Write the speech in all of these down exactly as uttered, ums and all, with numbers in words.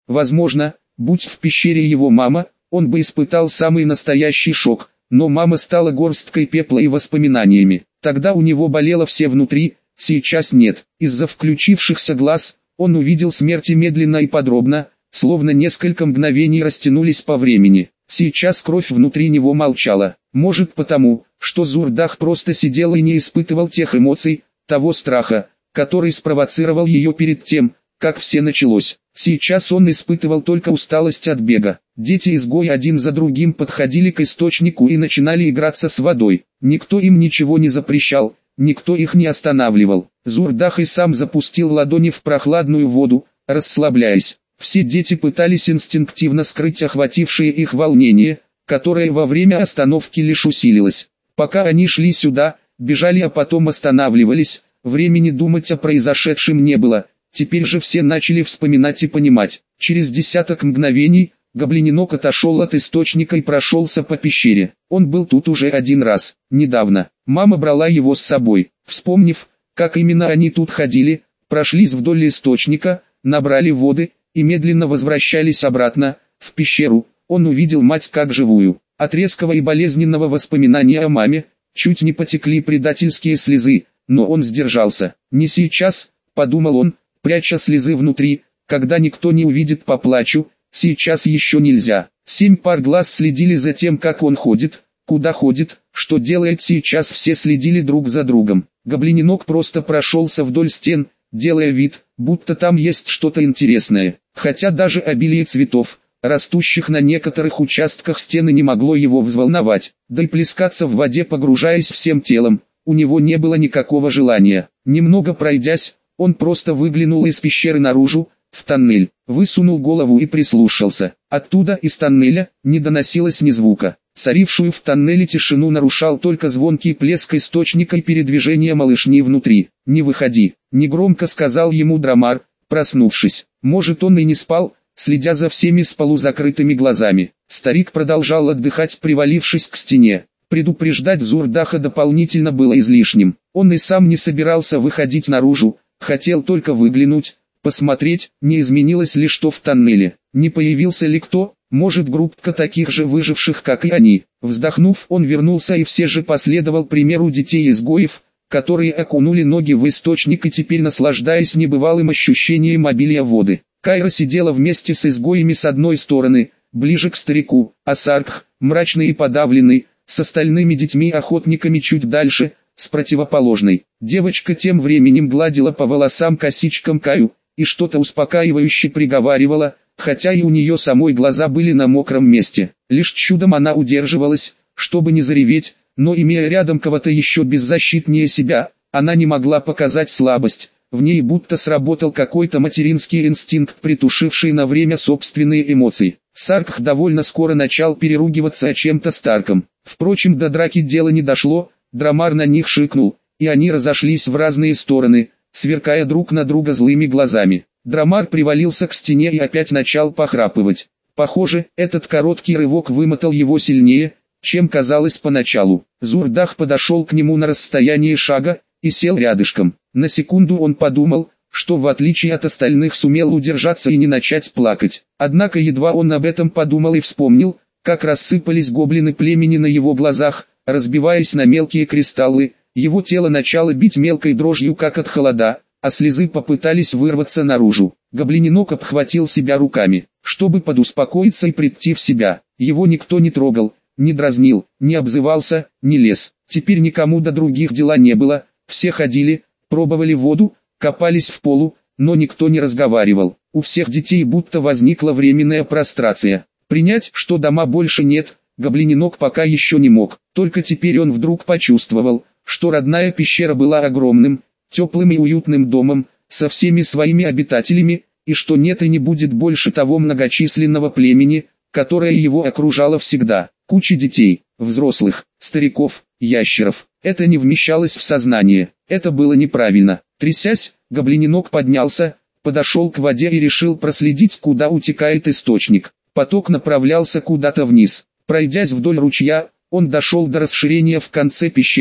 Возможно, будь в пещере его мама, он бы испытал самый настоящий шок, но мама стала горсткой пепла и воспоминаниями. Тогда у него болело все внутри, сейчас нет. Из-за включившихся глаз, он увидел смерть медленно и подробно, словно несколько мгновений растянулись по времени. Сейчас кровь внутри него молчала. Может потому, что Зурдах просто сидел и не испытывал тех эмоций, того страха, который спровоцировал ее перед тем, как все началось. Сейчас он испытывал только усталость от бега. Дети-изгои один за другим подходили к источнику и начинали играться с водой. Никто им ничего не запрещал, никто их не останавливал. Зурдах и сам запустил ладони в прохладную воду, расслабляясь. Все дети пытались инстинктивно скрыть охватившее их волнение, которое во время остановки лишь усилилось. Пока они шли сюда, бежали, а потом останавливались, времени думать о произошедшем не было. Теперь же все начали вспоминать и понимать. Через десяток мгновений, гоблиненок отошел от источника и прошелся по пещере. Он был тут уже один раз, недавно. Мама брала его с собой. Вспомнив, как именно они тут ходили, прошлись вдоль источника, набрали воды и медленно возвращались обратно, в пещеру. Он увидел мать как живую. От резкого и болезненного воспоминания о маме, чуть не потекли предательские слезы, но он сдержался. «Не сейчас», — подумал он, пряча слезы внутри, «когда никто не увидит, поплачу, сейчас еще нельзя». Семь пар глаз следили за тем, как он ходит, куда ходит, что делает сейчас, все следили друг за другом. Гоблиненок просто прошелся вдоль стен, делая вид, будто там есть что-то интересное, хотя даже обилие цветов, растущих на некоторых участках стены, не могло его взволновать, да и плескаться в воде, погружаясь всем телом, у него не было никакого желания. Немного пройдясь, он просто выглянул из пещеры наружу, в тоннель, высунул голову и прислушался. Оттуда, из тоннеля, не доносилось ни звука. Царившую в тоннеле тишину нарушал только звонкий плеск источника и передвижение малышни внутри. «Не выходи», — негромко сказал ему Драмар, проснувшись. Может, он и не спал, следя за всеми с полузакрытыми глазами. Старик продолжал отдыхать, привалившись к стене. Предупреждать Зурдаха дополнительно было излишним. Он и сам не собирался выходить наружу, хотел только выглянуть, посмотреть, не изменилось ли что в тоннеле, не появился ли кто, может, группка таких же выживших, как и они. Вздохнув, он вернулся и все же последовал примеру детей-изгоев, которые окунули ноги в источник и теперь, наслаждаясь небывалым ощущением обилия воды. Кайра сидела вместе с изгоями с одной стороны, ближе к старику, а Саркх, мрачный и подавленный, с остальными детьми-охотниками чуть дальше, с противоположной. Девочка тем временем гладила по волосам косичкам Каю, и что-то успокаивающе приговаривала, хотя и у нее самой глаза были на мокром месте. Лишь чудом она удерживалась, чтобы не зареветь, но имея рядом кого-то еще беззащитнее себя, она не могла показать слабость. В ней будто сработал какой-то материнский инстинкт, притушивший на время собственные эмоции. Саркх довольно скоро начал переругиваться о чем-то Старком. Впрочем, до драки дело не дошло, Драмар на них шикнул, и они разошлись в разные стороны, сверкая друг на друга злыми глазами. Драмар привалился к стене и опять начал похрапывать. Похоже, этот короткий рывок вымотал его сильнее, чем казалось поначалу. Зурдах подошел к нему на расстояние шага и сел рядышком. На секунду он подумал, что в отличие от остальных сумел удержаться и не начать плакать. Однако едва он об этом подумал и вспомнил, как рассыпались гоблины племени на его глазах, разбиваясь на мелкие кристаллы, его тело начало бить мелкой дрожью, как от холода, а слезы попытались вырваться наружу. Гоблиненок обхватил себя руками, чтобы подуспокоиться и прийти в себя. Его никто не трогал, не дразнил, не обзывался, не лез. Теперь никому до других дела не было, все ходили, пробовали воду, копались в полу, но никто не разговаривал. У всех детей будто возникла временная прострация. Принять, что дома больше нет, гоблиненок пока еще не мог. Только теперь он вдруг почувствовал, что родная пещера была огромным, теплым и уютным домом, со всеми своими обитателями, и что нет и не будет больше того многочисленного племени, которое его окружало всегда. Куча детей, взрослых, стариков, ящеров. Это не вмещалось в сознание, это было неправильно. Трясясь, гоблиненок поднялся, подошел к воде и решил проследить, куда утекает источник. Поток направлялся куда-то вниз. Пройдясь вдоль ручья, он дошел до расширения в конце пещеры,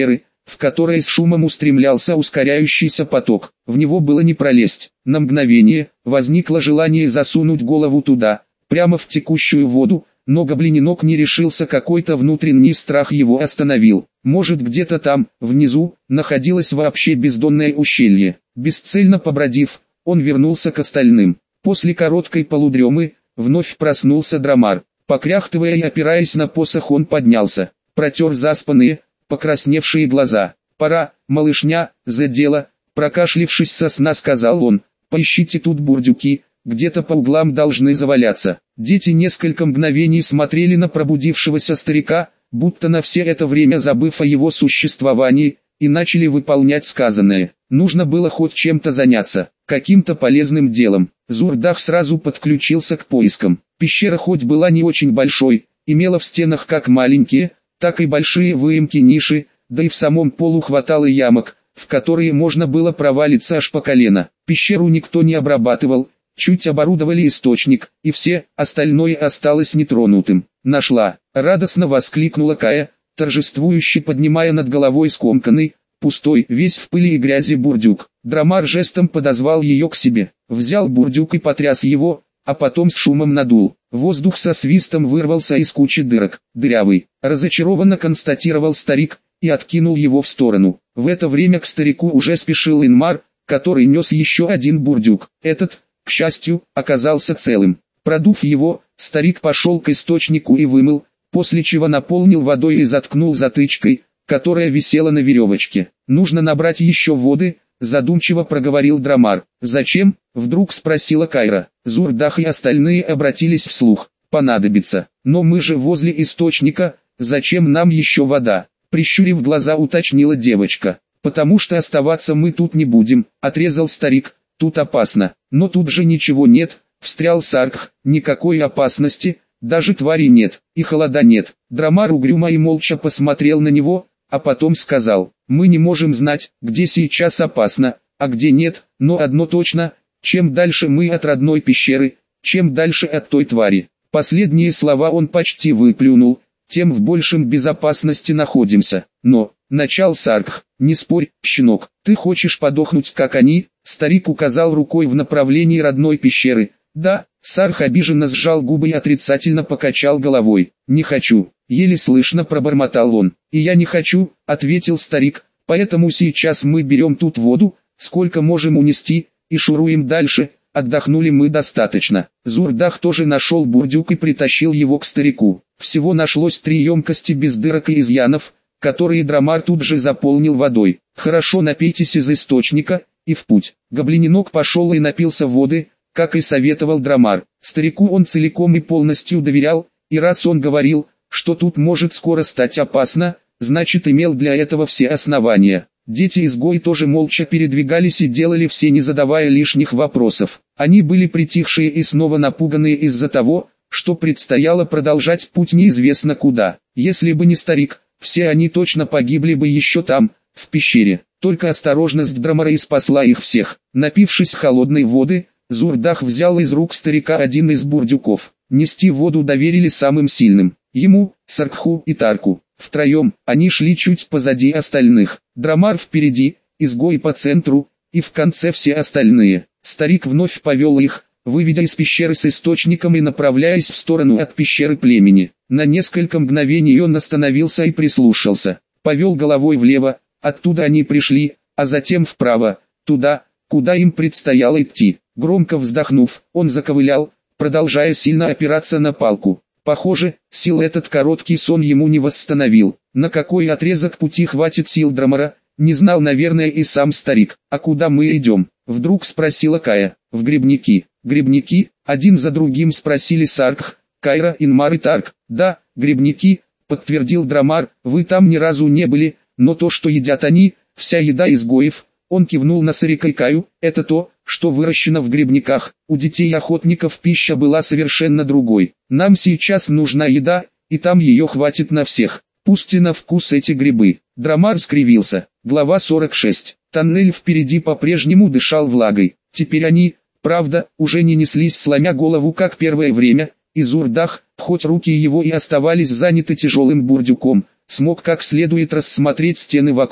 в которое с шумом устремлялся ускоряющийся поток. В него было не пролезть. На мгновение возникло желание засунуть голову туда, прямо в текущую воду, но гоблиненок не решился, какой-то внутренний страх его остановил. Может, где-то там, внизу, находилось вообще бездонное ущелье. Бесцельно побродив, он вернулся к остальным. После короткой полудремы, вновь проснулся Драмар. Покряхтывая и опираясь на посох, он поднялся, протер заспанные, покрасневшие глаза. «Пора, малышня, за дело», прокашлившись со сна, сказал он. «Поищите тут бурдюки, где-то по углам должны заваляться». Дети несколько мгновений смотрели на пробудившегося старика, будто на все это время забыв о его существовании, и начали выполнять сказанное. Нужно было хоть чем-то заняться, каким-то полезным делом. Зурдах сразу подключился к поискам. Пещера хоть была не очень большой, имела в стенах как маленькие, так и большие выемки-ниши, да и в самом полу хватало ямок, в которые можно было провалиться аж по колено. Пещеру никто не обрабатывал, чуть оборудовали источник, и все, остальное осталось нетронутым. «Нашла!» — радостно воскликнула Кая, торжествующе поднимая над головой скомканный, пустой, весь в пыли и грязи бурдюк. Драмар жестом подозвал ее к себе, взял бурдюк и потряс его, а потом с шумом надул. Воздух со свистом вырвался из кучи дырок. «Дырявый», — разочарованно констатировал старик, и откинул его в сторону. В это время к старику уже спешил Инмар, который нес еще один бурдюк. Этот, к счастью, оказался целым. Продув его, старик пошел к источнику и вымыл, после чего наполнил водой и заткнул затычкой, которая висела на веревочке. «Нужно набрать еще воды», — задумчиво проговорил Драмар. «Зачем?» — вдруг спросила Кайра. Зурдах и остальные обратились вслух. «Понадобится. Но мы же возле источника, зачем нам еще вода?» Прищурив глаза, уточнила девочка. «Потому что оставаться мы тут не будем», — отрезал старик. «Тут опасно». «Но тут же ничего нет», — встрял Саркх. «Никакой опасности, даже твари нет, и холода нет». Драмар угрюмо и молча посмотрел на него, а потом сказал: «Мы не можем знать, где сейчас опасно, а где нет, но одно точно, чем дальше мы от родной пещеры, чем дальше от той твари». Последние слова он почти выплюнул, тем в большем безопасности находимся. «Но», — начал Саркх, — «не спорь, щенок, ты хочешь подохнуть как они?» Старик указал рукой в направлении родной пещеры. «Да», — Саркх обиженно сжал губы и отрицательно покачал головой. «Не хочу», — еле слышно пробормотал он. «И я не хочу», — ответил старик, — «поэтому сейчас мы берем тут воду, сколько можем унести, и шуруем дальше». Отдохнули мы достаточно. Зурдах тоже нашел бурдюк и притащил его к старику. Всего нашлось три емкости без дырок и изъянов, которые Драмар тут же заполнил водой. «Хорошо, напейтесь из источника, и в путь». Гоблиненок пошел и напился воды, как и советовал Драмар. Старику он целиком и полностью доверял, и раз он говорил, что тут может скоро стать опасно, значит имел для этого все основания. Дети-изгои тоже молча передвигались и делали все, не задавая лишних вопросов. Они были притихшие и снова напуганные из-за того, что предстояло продолжать путь неизвестно куда. Если бы не старик, все они точно погибли бы еще там, в пещере. Только осторожность Драмара и спасла их всех. Напившись холодной воды, Зурдах взял из рук старика один из бурдюков. Нести воду доверили самым сильным. Ему, Саркху и Тарку. Втроем, они шли чуть позади остальных. Драмар впереди, изгой по центру, и в конце все остальные. Старик вновь повел их, выведя из пещеры с источником и направляясь в сторону от пещеры племени. На несколько мгновений он остановился и прислушался. Повел головой влево, оттуда они пришли, а затем вправо, туда, куда им предстояло идти. Громко вздохнув, он заковылял, продолжая сильно опираться на палку. Похоже, сил этот короткий сон ему не восстановил. На какой отрезок пути хватит сил Драмара, не знал, наверное, и сам старик. «А куда мы идем?» — вдруг спросила Кая. «В грибники». «Грибники?» — один за другим спросили Саркх, Кайра, Инмар и Тарк. «Да, грибники», — подтвердил Драмар, — «вы там ни разу не были, но то, что едят они, вся еда изгоев». Он кивнул на Сарика и Каю. «Это то, что выращено в грибниках. У детей-охотников пища была совершенно другой. Нам сейчас нужна еда, и там ее хватит на всех. Пусть и на вкус эти грибы». Драмар скривился. Глава сорок шесть. Тоннель впереди по-прежнему дышал влагой. Теперь они, правда, уже не неслись сломя голову как первое время, и Зурдах, хоть руки его и оставались заняты тяжелым бурдюком, смог как следует рассмотреть стены вокруг.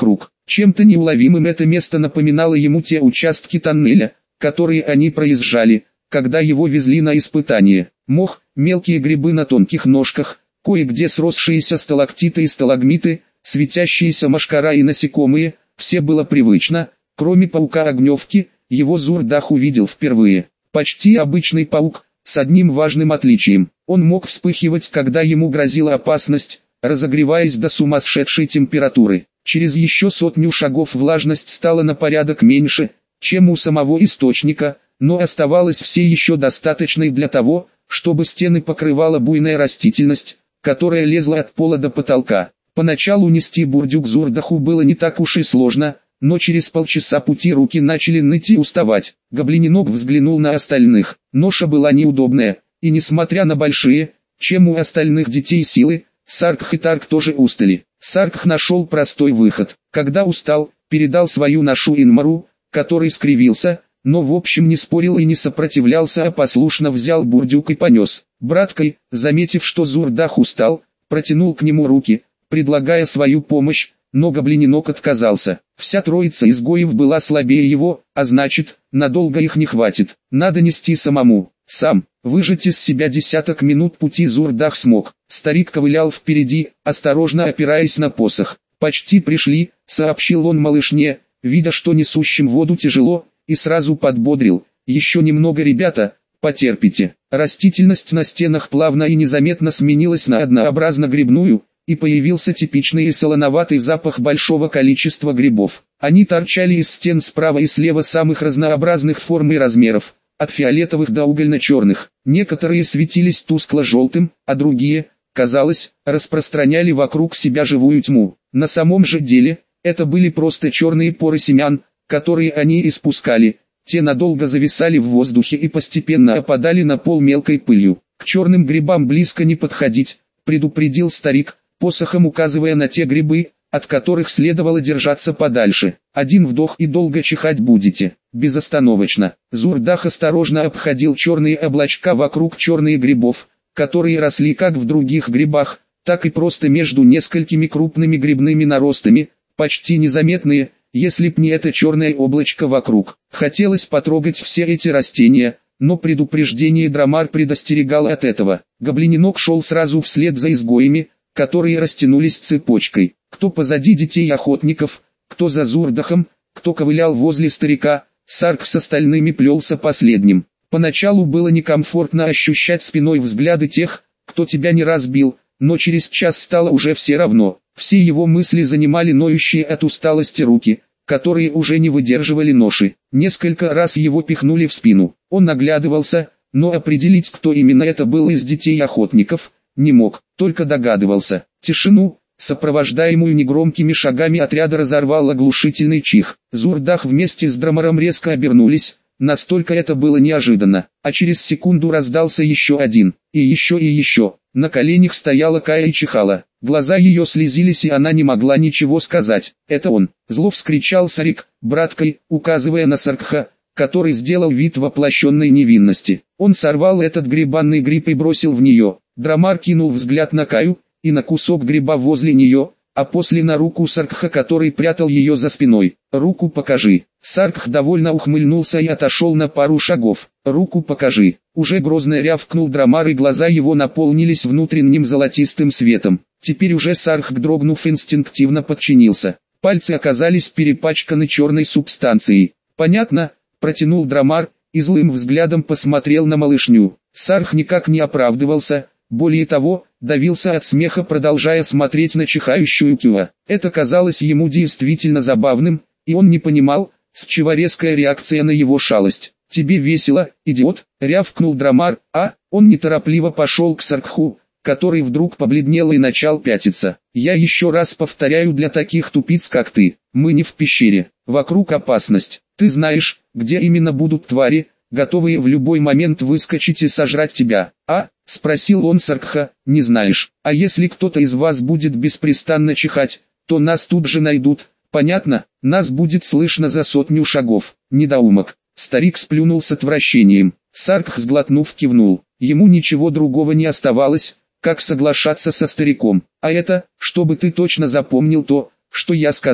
Чем-то неуловимым это место напоминало ему те участки тоннеля, которые они проезжали, когда его везли на испытание. Мох, мелкие грибы на тонких ножках, кое-где сросшиеся сталактиты и сталагмиты, светящиеся мошкара и насекомые, все было привычно, кроме паука-огневки, его Зурдах увидел впервые. Почти обычный паук, с одним важным отличием. Он мог вспыхивать, когда ему грозила опасность, разогреваясь до сумасшедшей температуры. Через еще сотню шагов влажность стала на порядок меньше, чем у самого источника, но оставалась все еще достаточной для того, чтобы стены покрывала буйная растительность, которая лезла от пола до потолка. Поначалу нести бурдюк Зурдаху было не так уж и сложно, но через полчаса пути руки начали ныть и уставать. Гоблининок взглянул на остальных. Ноша была неудобная, и несмотря на большие, чем у остальных детей силы, Саркх и Тарк тоже устали. Саркх нашел простой выход. Когда устал, передал свою ношу Инмару, который скривился, но в общем не спорил и не сопротивлялся, а послушно взял бурдюк и понес. Браткой, заметив, что Зурдах устал, протянул к нему руки, предлагая свою помощь, но гоблининок отказался. Вся троица изгоев была слабее его, а значит, надолго их не хватит. Надо нести самому. Сам, выжать из себя десяток минут пути Зурдах смог. Старик ковылял впереди, осторожно опираясь на посох. «Почти пришли», — сообщил он малышне, видя, что несущим воду тяжело, и сразу подбодрил. «Еще немного, ребята, потерпите». Растительность на стенах плавно и незаметно сменилась на однообразно грибную, и появился типичный и солоноватый запах большого количества грибов. Они торчали из стен справа и слева самых разнообразных форм и размеров, от фиолетовых до угольно-черных. Некоторые светились тускло-желтым, а другие, казалось, распространяли вокруг себя живую тьму. На самом же деле, это были просто черные поры семян, которые они испускали. Те надолго зависали в воздухе и постепенно опадали на пол мелкой пылью. «К черным грибам близко не подходить», — предупредил старик, посохом указывая на те грибы, от которых следовало держаться подальше. «Один вдох и долго чихать будете». Безостановочно. Зурдах осторожно обходил черные облачка вокруг черных грибов, которые росли как в других грибах, так и просто между несколькими крупными грибными наростами, почти незаметные, если б не это черное облачко вокруг. Хотелось потрогать все эти растения, но предупреждение Драмар предостерегало от этого. Гоблининок шел сразу вслед за изгоями, которые растянулись цепочкой. Кто позади детей охотников, кто за Зурдахом, кто ковылял возле старика, Сарк с остальными плелся последним. Поначалу было некомфортно ощущать спиной взгляды тех, кто тебя не разбил, но через час стало уже все равно. Все его мысли занимали ноющие от усталости руки, которые уже не выдерживали ноши. Несколько раз его пихнули в спину. Он наглядывался, но определить, кто именно это был из детей охотников, не мог, только догадывался. Тишину, сопровождаемую негромкими шагами отряда, разорвал оглушительный чих. Зурдах вместе с Драмаром резко обернулись, настолько это было неожиданно, а через секунду раздался еще один, и еще и еще. На коленях стояла Кая и чихала. Глаза ее слезились, и она не могла ничего сказать. «Это он!» — зло вскричал Сарик, браткой, указывая на Саркха, который сделал вид воплощенной невинности. Он сорвал этот грибанный гриб и бросил в нее. Драмар кинул взгляд на Каю, и на кусок гриба возле нее, а после на руку Саркха, который прятал ее за спиной. «Руку покажи». Саркх довольно ухмыльнулся и отошел на пару шагов. «Руку покажи». Уже грозно рявкнул Драмар, и глаза его наполнились внутренним золотистым светом. Теперь уже Саркх, дрогнув, инстинктивно подчинился. Пальцы оказались перепачканы черной субстанцией. «Понятно», — протянул Драмар, и злым взглядом посмотрел на малышню. Саркх никак не оправдывался, более того, давился от смеха, продолжая смотреть на чихающую Кюа. Это казалось ему действительно забавным, и он не понимал, с чего резкая реакция на его шалость. «Тебе весело, идиот?» — рявкнул Драмар, а он неторопливо пошел к Саркху, который вдруг побледнел и начал пятиться. «Я еще раз повторяю для таких тупиц, как ты, мы не в пещере, вокруг опасность. Ты знаешь, где именно будут твари, готовые в любой момент выскочить и сожрать тебя?» «А?» — спросил он Саркха. «Не знаешь. А если кто-то из вас будет беспрестанно чихать, то нас тут же найдут, понятно? Нас будет слышно за сотню шагов». «Недоумок». Старик сплюнул с отвращением. Саркх, сглотнув, кивнул. Ему ничего другого не оставалось, как соглашаться со стариком. «А это, чтобы ты точно запомнил то, что я сказал.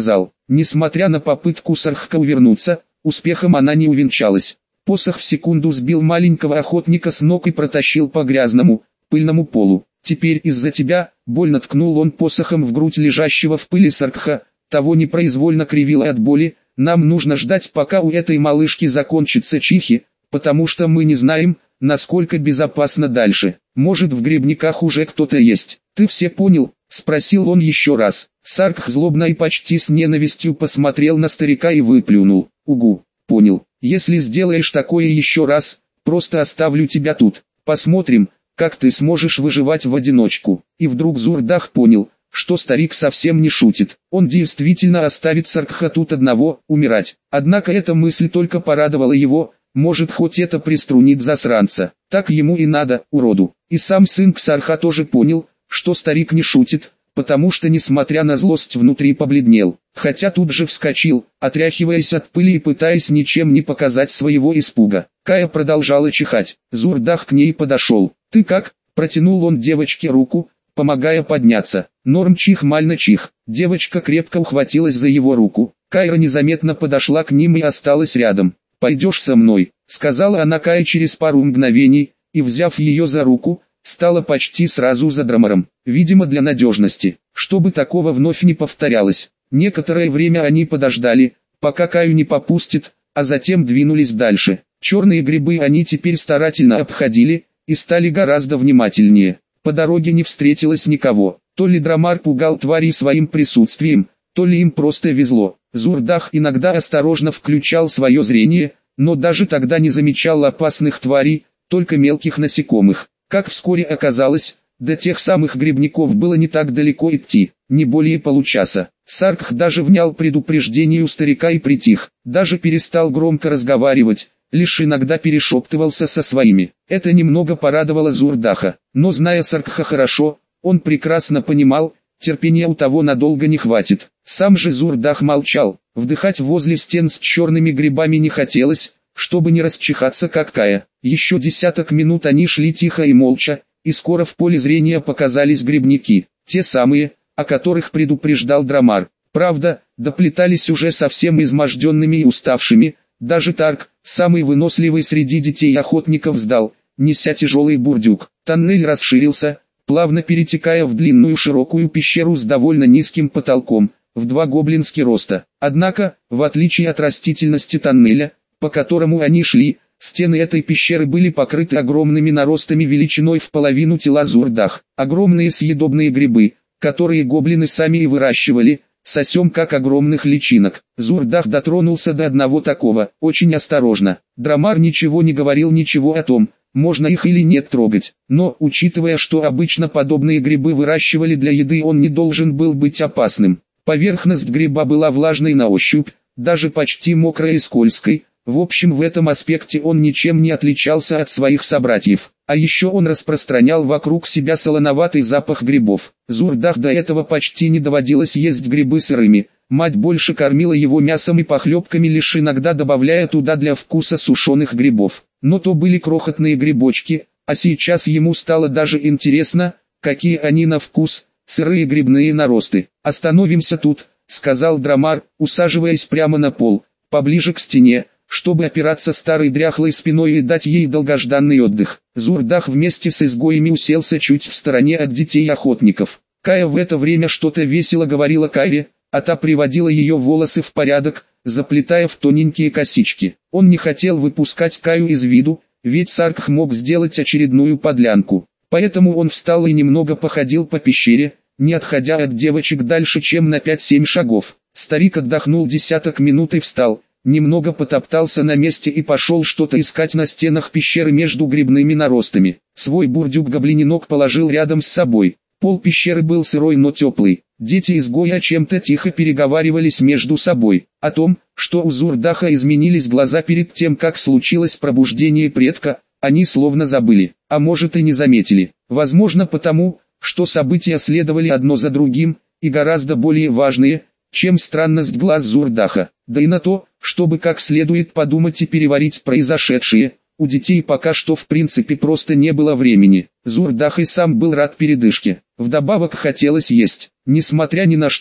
Несмотря на попытку Саркха увернуться, успехом она не увенчалась. Посох в секунду сбил маленького охотника с ног и протащил по грязному, пыльному полу. «Теперь из-за тебя», больно ткнул он посохом в грудь лежащего в пыли Саркха, того непроизвольно кривило от боли. «Нам нужно ждать, пока у этой малышки закончатся чихи, потому что мы не знаем, насколько безопасно дальше. Может, в грибниках уже кто-то есть. Ты все понял?» — спросил он еще раз. Саркх злобно и почти с ненавистью посмотрел на старика и выплюнул. «Угу, понял. Если сделаешь такое еще раз, просто оставлю тебя тут. Посмотрим, как ты сможешь выживать в одиночку». И вдруг Зурдах понял, что старик совсем не шутит. Он действительно оставит Саркха тут одного, умирать. Однако эта мысль только порадовала его. Может, хоть это приструнит засранца. Так ему и надо, уроду. И сам сын Ксарха тоже понял, что старик не шутит, потому что, несмотря на злость, внутри побледнел. Хотя тут же вскочил, отряхиваясь от пыли и пытаясь ничем не показать своего испуга. Кая продолжала чихать. Зурдах к ней подошел. «Ты как?» – протянул он девочке руку, помогая подняться. Норм чих мально чих. Девочка крепко ухватилась за его руку. Кайра незаметно подошла к ним и осталась рядом. «Пойдешь со мной», — сказала она Кае через пару мгновений, и, взяв ее за руку, стала почти сразу за Драмаром, видимо для надежности, чтобы такого вновь не повторялось. Некоторое время они подождали, пока Каю не попустит, а затем двинулись дальше. Черные грибы они теперь старательно обходили, и стали гораздо внимательнее. По дороге не встретилось никого, то ли Драмар пугал тварей своим присутствием, то ли им просто везло. Зурдах иногда осторожно включал свое зрение, но даже тогда не замечал опасных тварей, только мелких насекомых. Как вскоре оказалось, до тех самых грибников было не так далеко идти, не более получаса. Саркх даже внял предупреждению старика и притих, даже перестал громко разговаривать, лишь иногда перешептывался со своими. Это немного порадовало Зурдаха, но зная Саркха хорошо, он прекрасно понимал, терпения у того надолго не хватит. Сам же Зурдах молчал, вдыхать возле стен с черными грибами не хотелось, чтобы не расчихаться как Кая. Еще десяток минут они шли тихо и молча, и скоро в поле зрения показались грибники, те самые, о которых предупреждал Драмар. Правда, доплетались уже совсем изможденными и уставшими, даже Тарк, самый выносливый среди детей охотников, сдал, неся тяжелый бурдюк. Тоннель расширился, плавно перетекая в длинную широкую пещеру с довольно низким потолком, в два гоблински роста. Однако, в отличие от растительности тоннеля, по которому они шли, стены этой пещеры были покрыты огромными наростами величиной в половину тела Зурдах. Огромные съедобные грибы, которые гоблины сами и выращивали, сосем как огромных личинок. Зурдах дотронулся до одного такого, очень осторожно. Драмар ничего не говорил ничего о том, можно их или нет трогать, но, учитывая, что обычно подобные грибы выращивали для еды, он не должен был быть опасным. Поверхность гриба была влажной на ощупь, даже почти мокрой и скользкой. В общем, в этом аспекте он ничем не отличался от своих собратьев. А еще он распространял вокруг себя солоноватый запах грибов. Зурдах до этого почти не доводилось есть грибы сырыми. Мать больше кормила его мясом и похлебками, лишь иногда добавляя туда для вкуса сушеных грибов. Но то были крохотные грибочки, а сейчас ему стало даже интересно, какие они на вкус, сырые грибные наросты. «Остановимся тут», — сказал Драмар, усаживаясь прямо на пол, поближе к стене, чтобы опираться старой дряхлой спиной и дать ей долгожданный отдых. Зурдах вместе с изгоями уселся чуть в стороне от детей охотников. Кая в это время что-то весело говорила Кайре, а та приводила ее волосы в порядок, заплетая в тоненькие косички. Он не хотел выпускать Каю из виду, ведь Саркх мог сделать очередную подлянку. Поэтому он встал и немного походил по пещере, не отходя от девочек дальше, чем на пять-семь шагов. Старик отдохнул десяток минут и встал, немного потоптался на месте и пошел что-то искать на стенах пещеры между грибными наростами. Свой бурдюк гоблининок положил рядом с собой. Пол пещеры был сырой, но теплый. Дети-изгои о чем-то тихо переговаривались между собой. О том, что у Зурдаха изменились глаза перед тем, как случилось пробуждение предка, они словно забыли, а может и не заметили. Возможно потому, что события следовали одно за другим, и гораздо более важные, чем странность глаз Зурдаха. Да и на то, чтобы как следует подумать и переварить произошедшее, у детей пока что в принципе просто не было времени. Зурдах и сам был рад передышке. Вдобавок хотелось есть. Несмотря ни на что,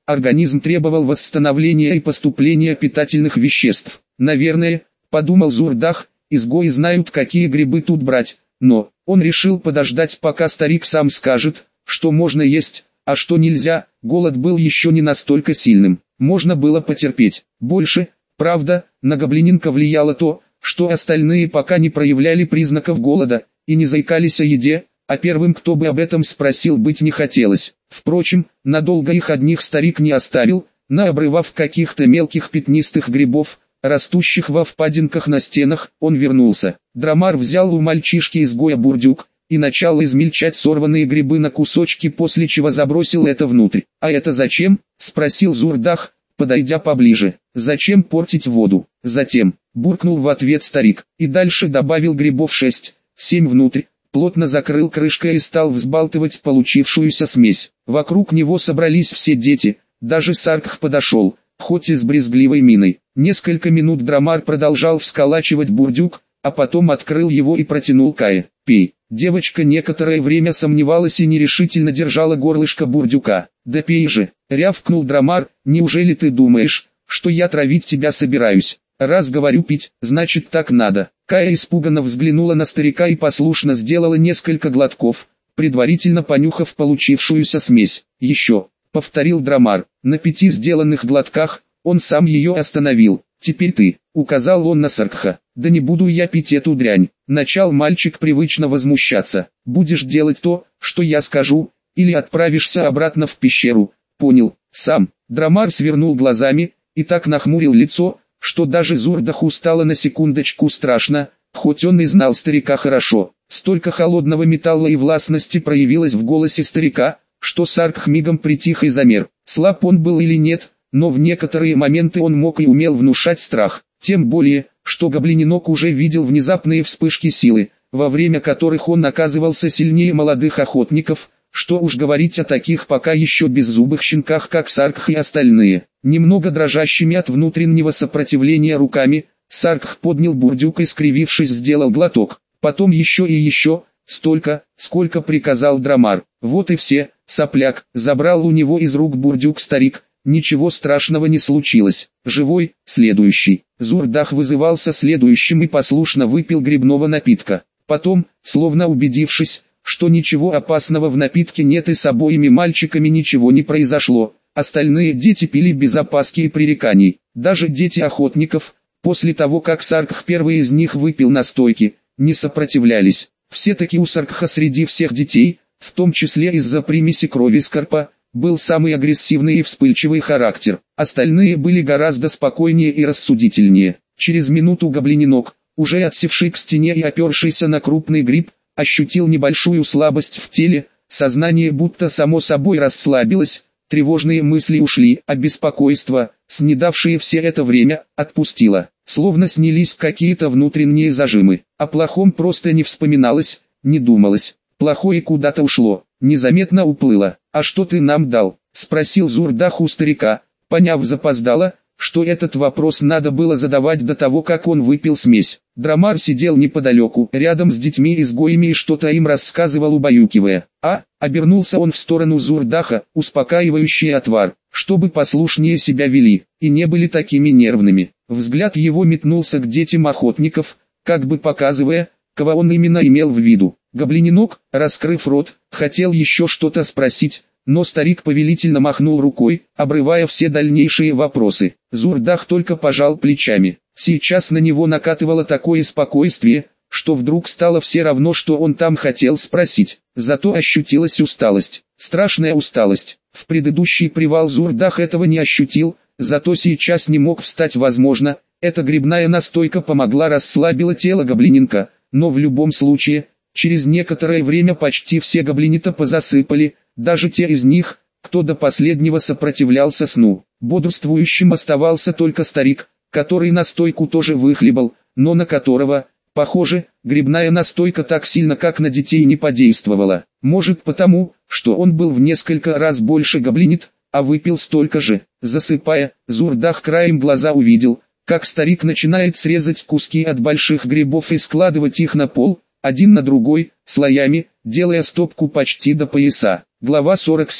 Организм требовал восстановления и поступления питательных веществ. Наверное, подумал Зурдах, изгои знают, какие грибы тут брать, но он решил подождать, пока старик сам скажет, что можно есть, а что нельзя. Голод был еще не настолько сильным, можно было потерпеть. Больше, правда, на гоблиненка влияло то, что остальные пока не проявляли признаков голода и не заикались о еде, а первым, кто бы об этом спросил, быть не хотелось. Впрочем, надолго их одних старик не оставил. На обрывах каких-то мелких пятнистых грибов, растущих во впадинках на стенах, он вернулся. Драмар взял у мальчишки-изгоя бурдюк и начал измельчать сорванные грибы на кусочки, после чего забросил это внутрь. «А это зачем?» — спросил Зурдах, подойдя поближе. «Зачем портить воду?» «Затем», — буркнул в ответ старик, и дальше добавил грибов шесть, семь внутрь, плотно закрыл крышкой и стал взбалтывать получившуюся смесь. Вокруг него собрались все дети, даже Саркх подошел, хоть и с брезгливой миной. Несколько минут Драмар продолжал всколачивать бурдюк, а потом открыл его и протянул Кае. «Пей». Девочка некоторое время сомневалась и нерешительно держала горлышко бурдюка. «Да пей же», — рявкнул Драмар, «неужели ты думаешь, что я травить тебя собираюсь? Раз говорю пить, значит так надо». Кая испуганно взглянула на старика и послушно сделала несколько глотков, предварительно понюхав получившуюся смесь. «Еще», — повторил Драмар. На пяти сделанных глотках он сам ее остановил. «Теперь ты», — указал он на Саркха. «Да не буду я пить эту дрянь». Начал мальчик привычно возмущаться. «Будешь делать то, что я скажу, или отправишься обратно в пещеру». «Понял, сам». Драмар свернул глазами и так нахмурил лицо, что даже Зурдаху стало на секундочку страшно, хоть он и знал старика хорошо. Столько холодного металла и властности проявилось в голосе старика, что Саркх мигом притих и замер. Слаб он был или нет, но в некоторые моменты он мог и умел внушать страх. Тем более, что гоблиненок уже видел внезапные вспышки силы, во время которых он оказывался сильнее молодых охотников, что уж говорить о таких пока еще беззубых щенках, как Саркх и остальные. Немного дрожащими от внутреннего сопротивления руками, Саркх поднял бурдюк и, скривившись, сделал глоток. Потом еще и еще, столько, сколько приказал Драмар. Вот и все. Сопляк. Забрал у него из рук бурдюк старик. Ничего страшного не случилось. Живой, следующий. Зурдах вызывался следующим и послушно выпил грибного напитка. Потом, словно убедившись, что ничего опасного в напитке нет и с обоими мальчиками ничего не произошло, остальные дети пили без опаски и пререканий. Даже дети охотников, после того как Саркх первый из них выпил настойки, не сопротивлялись. Все-таки у Саркха среди всех детей, в том числе из-за примеси крови Скорпа, был самый агрессивный и вспыльчивый характер. Остальные были гораздо спокойнее и рассудительнее. Через минуту гоблиненок, уже отсевший к стене и опершийся на крупный гриб, ощутил небольшую слабость в теле, сознание будто само собой расслабилось, тревожные мысли ушли, а беспокойство, снедавшее все это время, отпустило. Словно снялись какие-то внутренние зажимы. О плохом просто не вспоминалось, не думалось. Плохое куда-то ушло, незаметно уплыло. «А что ты нам дал?» — спросил Зурдах у старика, поняв запоздало, что этот вопрос надо было задавать до того, как он выпил смесь. Драмар сидел неподалеку, рядом с детьми-изгоями, и что-то им рассказывал, убаюкивая. «А?» — обернулся он в сторону Зурдаха, успокаивающий отвар, чтобы послушнее себя вели, и не были такими нервными. Взгляд его метнулся к детям охотников, как бы показывая, кого он именно имел в виду. Гоблиненок, раскрыв рот, хотел еще что-то спросить, но старик повелительно махнул рукой, обрывая все дальнейшие вопросы. Зурдах только пожал плечами. Сейчас на него накатывало такое спокойствие, что вдруг стало все равно, что он там хотел спросить. Зато ощутилась усталость, страшная усталость. В предыдущий привал Зурдах этого не ощутил, зато сейчас не мог встать. Возможно, эта грибная настойка помогла, расслабила тело гоблиненка, но в любом случае, через некоторое время почти все гоблинита позасыпали, даже те из них, кто до последнего сопротивлялся сну. Бодрствующим оставался только старик, который настойку тоже выхлебал, но на которого, похоже, грибная настойка так сильно как на детей не подействовала. Может потому, что он был в несколько раз больше гоблинит, а выпил столько же. Засыпая, Зурдах краем глаза увидел, как старик начинает срезать куски от больших грибов и складывать их на пол, один на другой, слоями, делая стопку почти до пояса. Глава сорок семь.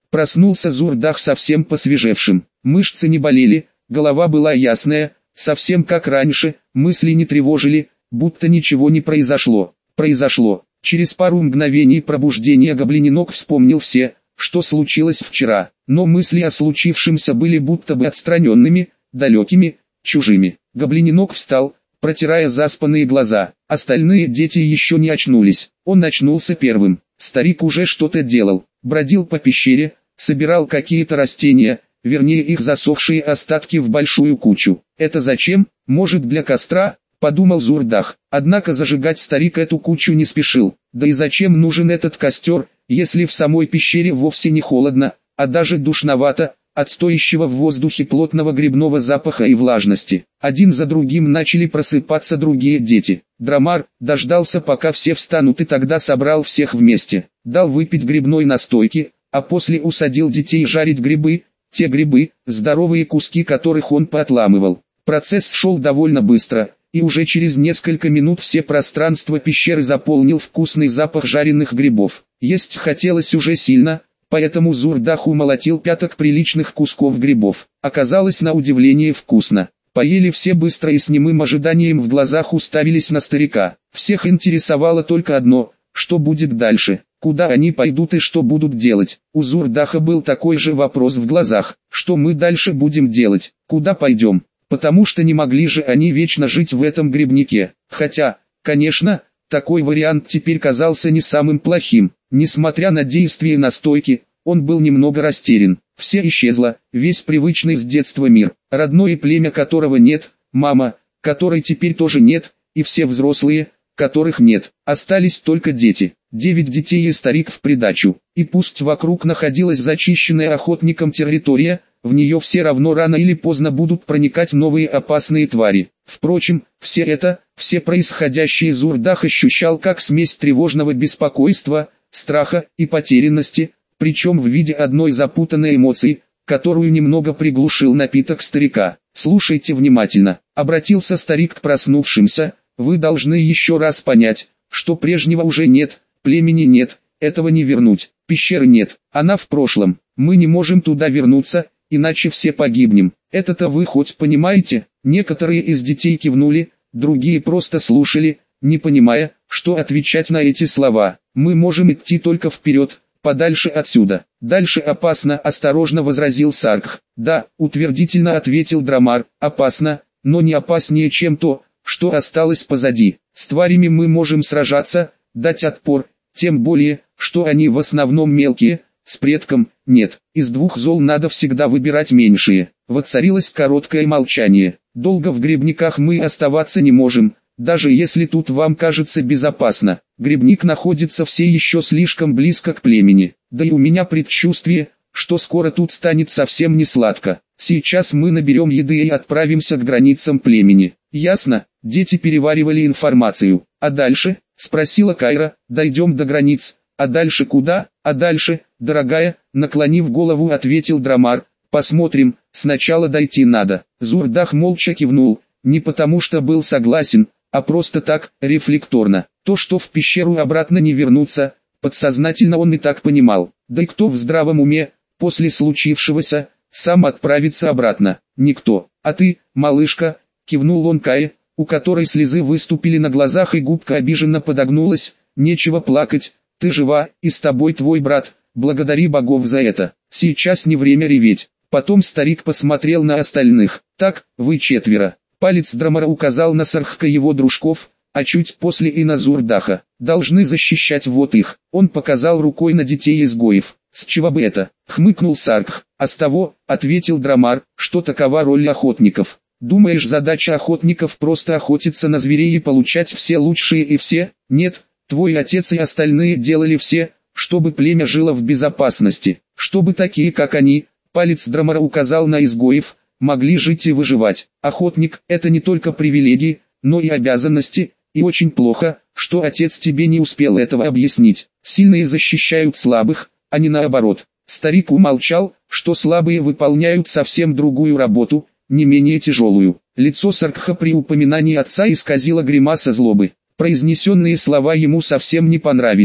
Проснулся Зурдах совсем посвежевшим. Мышцы не болели, голова была ясная, совсем как раньше, мысли не тревожили, будто ничего не произошло. Произошло. Через пару мгновений пробуждения Гоблиненок вспомнил все, что случилось вчера, но мысли о случившемся были будто бы отстраненными, далекими, чужими. Гоблиненок встал, протирая заспанные глаза. Остальные дети еще не очнулись. Он очнулся первым. Старик уже что-то делал. Бродил по пещере, собирал какие-то растения, вернее их засохшие остатки в большую кучу. Это зачем? Может, для костра? Подумал Зурдах. Однако зажигать старик эту кучу не спешил. Да и зачем нужен этот костер, если в самой пещере вовсе не холодно, а даже душновато, от стоящего в воздухе плотного грибного запаха и влажности. Один за другим начали просыпаться другие дети. Драмар дождался, пока все встанут, и тогда собрал всех вместе. Дал выпить грибной настойки, а после усадил детей жарить грибы, те грибы, здоровые куски которых он поотламывал. Процесс шел довольно быстро, и уже через несколько минут все пространство пещеры заполнил вкусный запах жареных грибов. Есть хотелось уже сильно, поэтому Зурдах умолотил пяток приличных кусков грибов. Оказалось на удивление вкусно. Поели все быстро и с немым ожиданием в глазах уставились на старика. Всех интересовало только одно: что будет дальше, куда они пойдут и что будут делать. У Зурдаха был такой же вопрос в глазах: что мы дальше будем делать, куда пойдем, потому что не могли же они вечно жить в этом грибнике. Хотя, конечно, такой вариант теперь казался не самым плохим. Несмотря на действие настойки, он был немного растерян. Все исчезло, весь привычный с детства мир, родное племя которого нет, мама, которой теперь тоже нет, и все взрослые, которых нет. Остались только дети. Девять детей и старик в придачу. И пусть вокруг находилась зачищенная охотником территория, в нее все равно рано или поздно будут проникать новые опасные твари. Впрочем, все это, все происходящее Зурдах ощущал как смесь тревожного беспокойства, страха и потерянности, причем в виде одной запутанной эмоции, которую немного приглушил напиток старика. «Слушайте внимательно», — обратился старик к проснувшимся, — «вы должны еще раз понять, что прежнего уже нет, племени нет, этого не вернуть, пещеры нет, она в прошлом, мы не можем туда вернуться, иначе все погибнем. Это-то вы хоть понимаете?» Некоторые из детей кивнули, другие просто слушали, не понимая, что отвечать на эти слова. «Мы можем идти только вперед, подальше отсюда. Дальше опасно», — осторожно возразил Саркх. «Да», — утвердительно ответил Драмар, — «опасно, но не опаснее, чем то, что осталось позади. С тварями мы можем сражаться, дать отпор, тем более, что они в основном мелкие, с предком нет. Из двух зол надо всегда выбирать меньшие». Воцарилось короткое молчание. «Долго в грибниках мы оставаться не можем, даже если тут вам кажется безопасно. Грибник находится все еще слишком близко к племени, да и у меня предчувствие, что скоро тут станет совсем не сладко. Сейчас мы наберем еды и отправимся к границам племени». «Ясно», — дети переваривали информацию. «А дальше?» — спросила Кайра. «Дойдем до границ. А дальше куда?» «А дальше, дорогая», — наклонив голову, ответил Драмар, — «посмотрим, сначала дойти надо». Зурдах молча кивнул, не потому что был согласен, а просто так, рефлекторно. То, что в пещеру обратно не вернуться, подсознательно он и так понимал. Да и кто в здравом уме, после случившегося, сам отправится обратно? Никто. «А ты, малышка», — кивнул он Кае, у которой слезы выступили на глазах и губка обиженно подогнулась, — «нечего плакать, ты жива, и с тобой твой брат, благодари богов за это. Сейчас не время реветь». Потом старик посмотрел на остальных. «Так, вы четверо». Палец Драмара указал на Саркха его дружков, а чуть после и на Зурдаха. «Должны защищать вот их». Он показал рукой на детей-изгоев. «С чего бы это?» — хмыкнул Саркх. «А с того», — ответил Драмар, — «что такова роль охотников. Думаешь, задача охотников просто охотиться на зверей и получать все лучшие и все? Нет, твой отец и остальные делали все, чтобы племя жило в безопасности, чтобы такие, как они», — палец Драмара указал на изгоев, — «могли жить и выживать. Охотник — это не только привилегии, но и обязанности, и очень плохо, что отец тебе не успел этого объяснить. Сильные защищают слабых, а не наоборот». Старик умолчал, что слабые выполняют совсем другую работу, не менее тяжелую. Лицо Саркха при упоминании отца исказило гримаса злобы. Произнесенные слова ему совсем не понравились.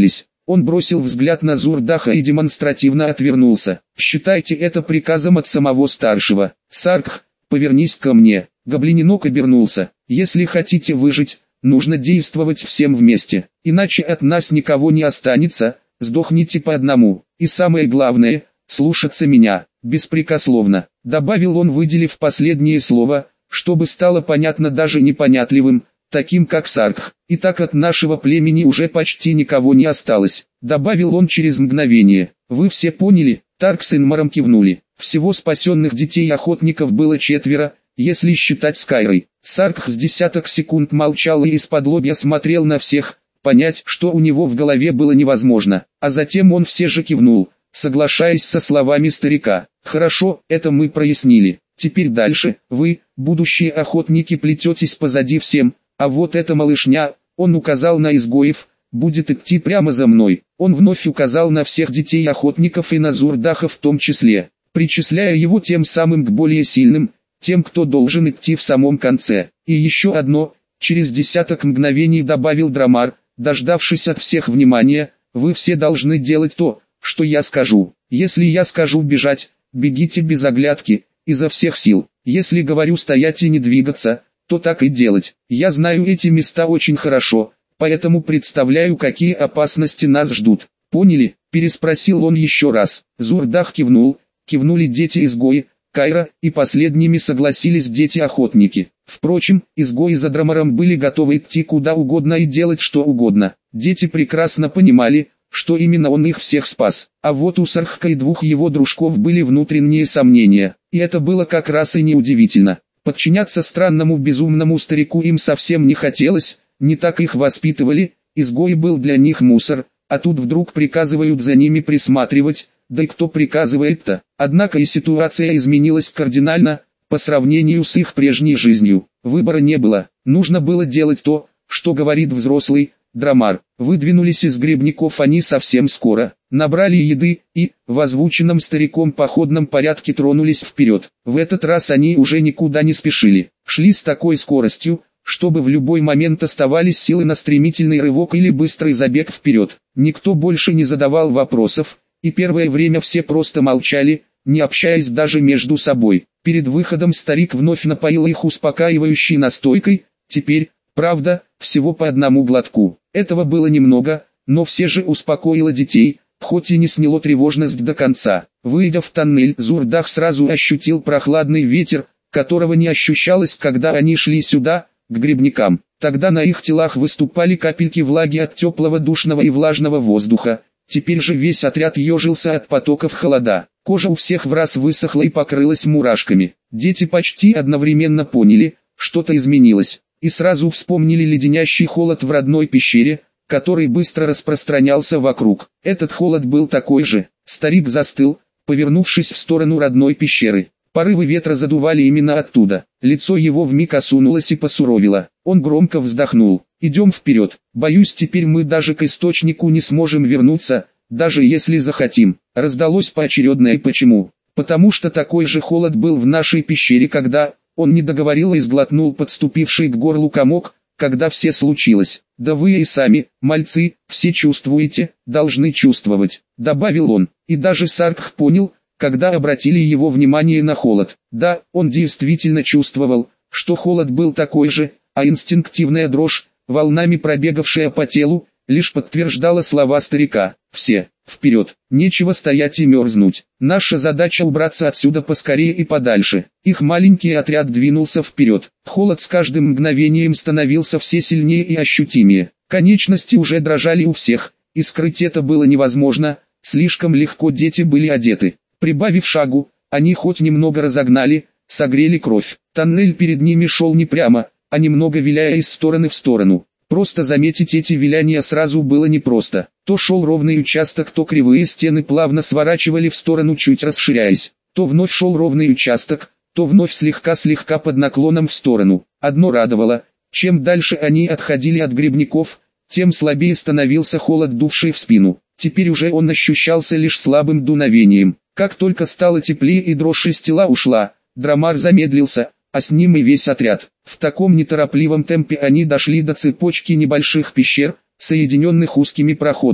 Он бросил взгляд на Зурдаха и демонстративно отвернулся. «Считайте это приказом от самого старшего. Саркх, повернись ко мне». Гоблиненок обернулся. «Если хотите выжить, нужно действовать всем вместе, иначе от нас никого не останется, сдохните по одному. И самое главное, слушаться меня, беспрекословно», добавил он, выделив последнее слово, чтобы стало понятно даже непонятливым, таким как Саркх. «И так от нашего племени уже почти никого не осталось», добавил он через мгновение. «Вы все поняли?» Тарк с Инмаром кивнули. Всего спасенных детей-охотников было четверо, если считать с Кайрой. Саркх с десяток секунд молчал и из-под-лобья смотрел на всех. Понять, что у него в голове, было невозможно, а затем он все же кивнул, соглашаясь со словами старика. «Хорошо, это мы прояснили. Теперь дальше, вы, будущие охотники, плететесь позади всем, а вот эта малышня», он указал на изгоев, «будет идти прямо за мной». Он вновь указал на всех детей-охотников и на Зурдаха в том числе, причисляя его тем самым к более сильным, тем, кто должен идти в самом конце. «И еще одно», через десяток мгновений добавил Драмар, дождавшись от всех внимания, «вы все должны делать то, что я скажу. Если я скажу бежать, бегите без оглядки, изо всех сил. Если говорю стоять и не двигаться, то так и делать. Я знаю эти места очень хорошо, поэтому представляю, какие опасности нас ждут. Поняли?» переспросил он еще раз. Зурдах кивнул, кивнули дети-изгои, Кайра, и последними согласились дети-охотники. Впрочем, изгои за Драмаром были готовы идти куда угодно и делать что угодно. Дети прекрасно понимали, что именно он их всех спас. А вот у Саркха и двух его дружков были внутренние сомнения, и это было как раз и неудивительно. Подчиняться странному безумному старику им совсем не хотелось, не так их воспитывали, изгой был для них мусор, а тут вдруг приказывают за ними присматривать. Да и кто приказывает-то? Однако и ситуация изменилась кардинально, по сравнению с их прежней жизнью. Выбора не было, нужно было делать то, что говорит взрослый Драмар. Выдвинулись из грибников они совсем скоро, набрали еды и, в озвученном стариком походном порядке, тронулись вперед. В этот раз они уже никуда не спешили, шли с такой скоростью, чтобы в любой момент оставались силы на стремительный рывок или быстрый забег вперед. Никто больше не задавал вопросов, и первое время все просто молчали, не общаясь даже между собой. Перед выходом старик вновь напоил их успокаивающей настойкой, теперь, правда, всего по одному глотку. Этого было немного, но все же успокоило детей, хоть и не сняло тревожность до конца. Выйдя в тоннель, Зурдах сразу ощутил прохладный ветер, которого не ощущалось, когда они шли сюда, к грибникам. Тогда на их телах выступали капельки влаги от теплого душного и влажного воздуха. Теперь же весь отряд ежился от потоков холода. Кожа у всех враз высохла и покрылась мурашками. Дети почти одновременно поняли, что-то изменилось, и сразу вспомнили леденящий холод в родной пещере, который быстро распространялся вокруг. Этот холод был такой же. Старик застыл, повернувшись в сторону родной пещеры. Порывы ветра задували именно оттуда. Лицо его вмиг осунулось и посуровило. Он громко вздохнул. «Идем вперед. Боюсь, теперь мы даже к источнику не сможем вернуться, даже если захотим». Раздалось поочередное «почему?». «Потому что такой же холод был в нашей пещере, когда...» Он не договорил и сглотнул подступивший к горлу комок, когда все случилось. «Да вы и сами, мальцы, все чувствуете, должны чувствовать», добавил он. И даже Саркх понял, когда обратили его внимание на холод. Да, он действительно чувствовал, что холод был такой же, а инстинктивная дрожь, волнами пробегавшая по телу, лишь подтверждала слова старика. «Все, вперед, нечего стоять и мерзнуть. Наша задача убраться отсюда поскорее и подальше». Их маленький отряд двинулся вперед. Холод с каждым мгновением становился все сильнее и ощутимее. Конечности уже дрожали у всех, и скрыть это было невозможно, слишком легко дети были одеты. Прибавив шагу, они хоть немного разогнали, согрели кровь. Тоннель перед ними шел не прямо, а немного виляя из стороны в сторону. Просто заметить эти виляния сразу было непросто. То шел ровный участок, то кривые стены плавно сворачивали в сторону, чуть расширяясь. То вновь шел ровный участок, то вновь слегка-слегка под наклоном в сторону. Одно радовало: чем дальше они отходили от грибников, тем слабее становился холод, дувший в спину. Теперь уже он ощущался лишь слабым дуновением. Как только стало теплее и дрожь из тела ушла, Драмар замедлился, а с ним и весь отряд. В таком неторопливом темпе они дошли до цепочки небольших пещер, соединенных узкими проходами.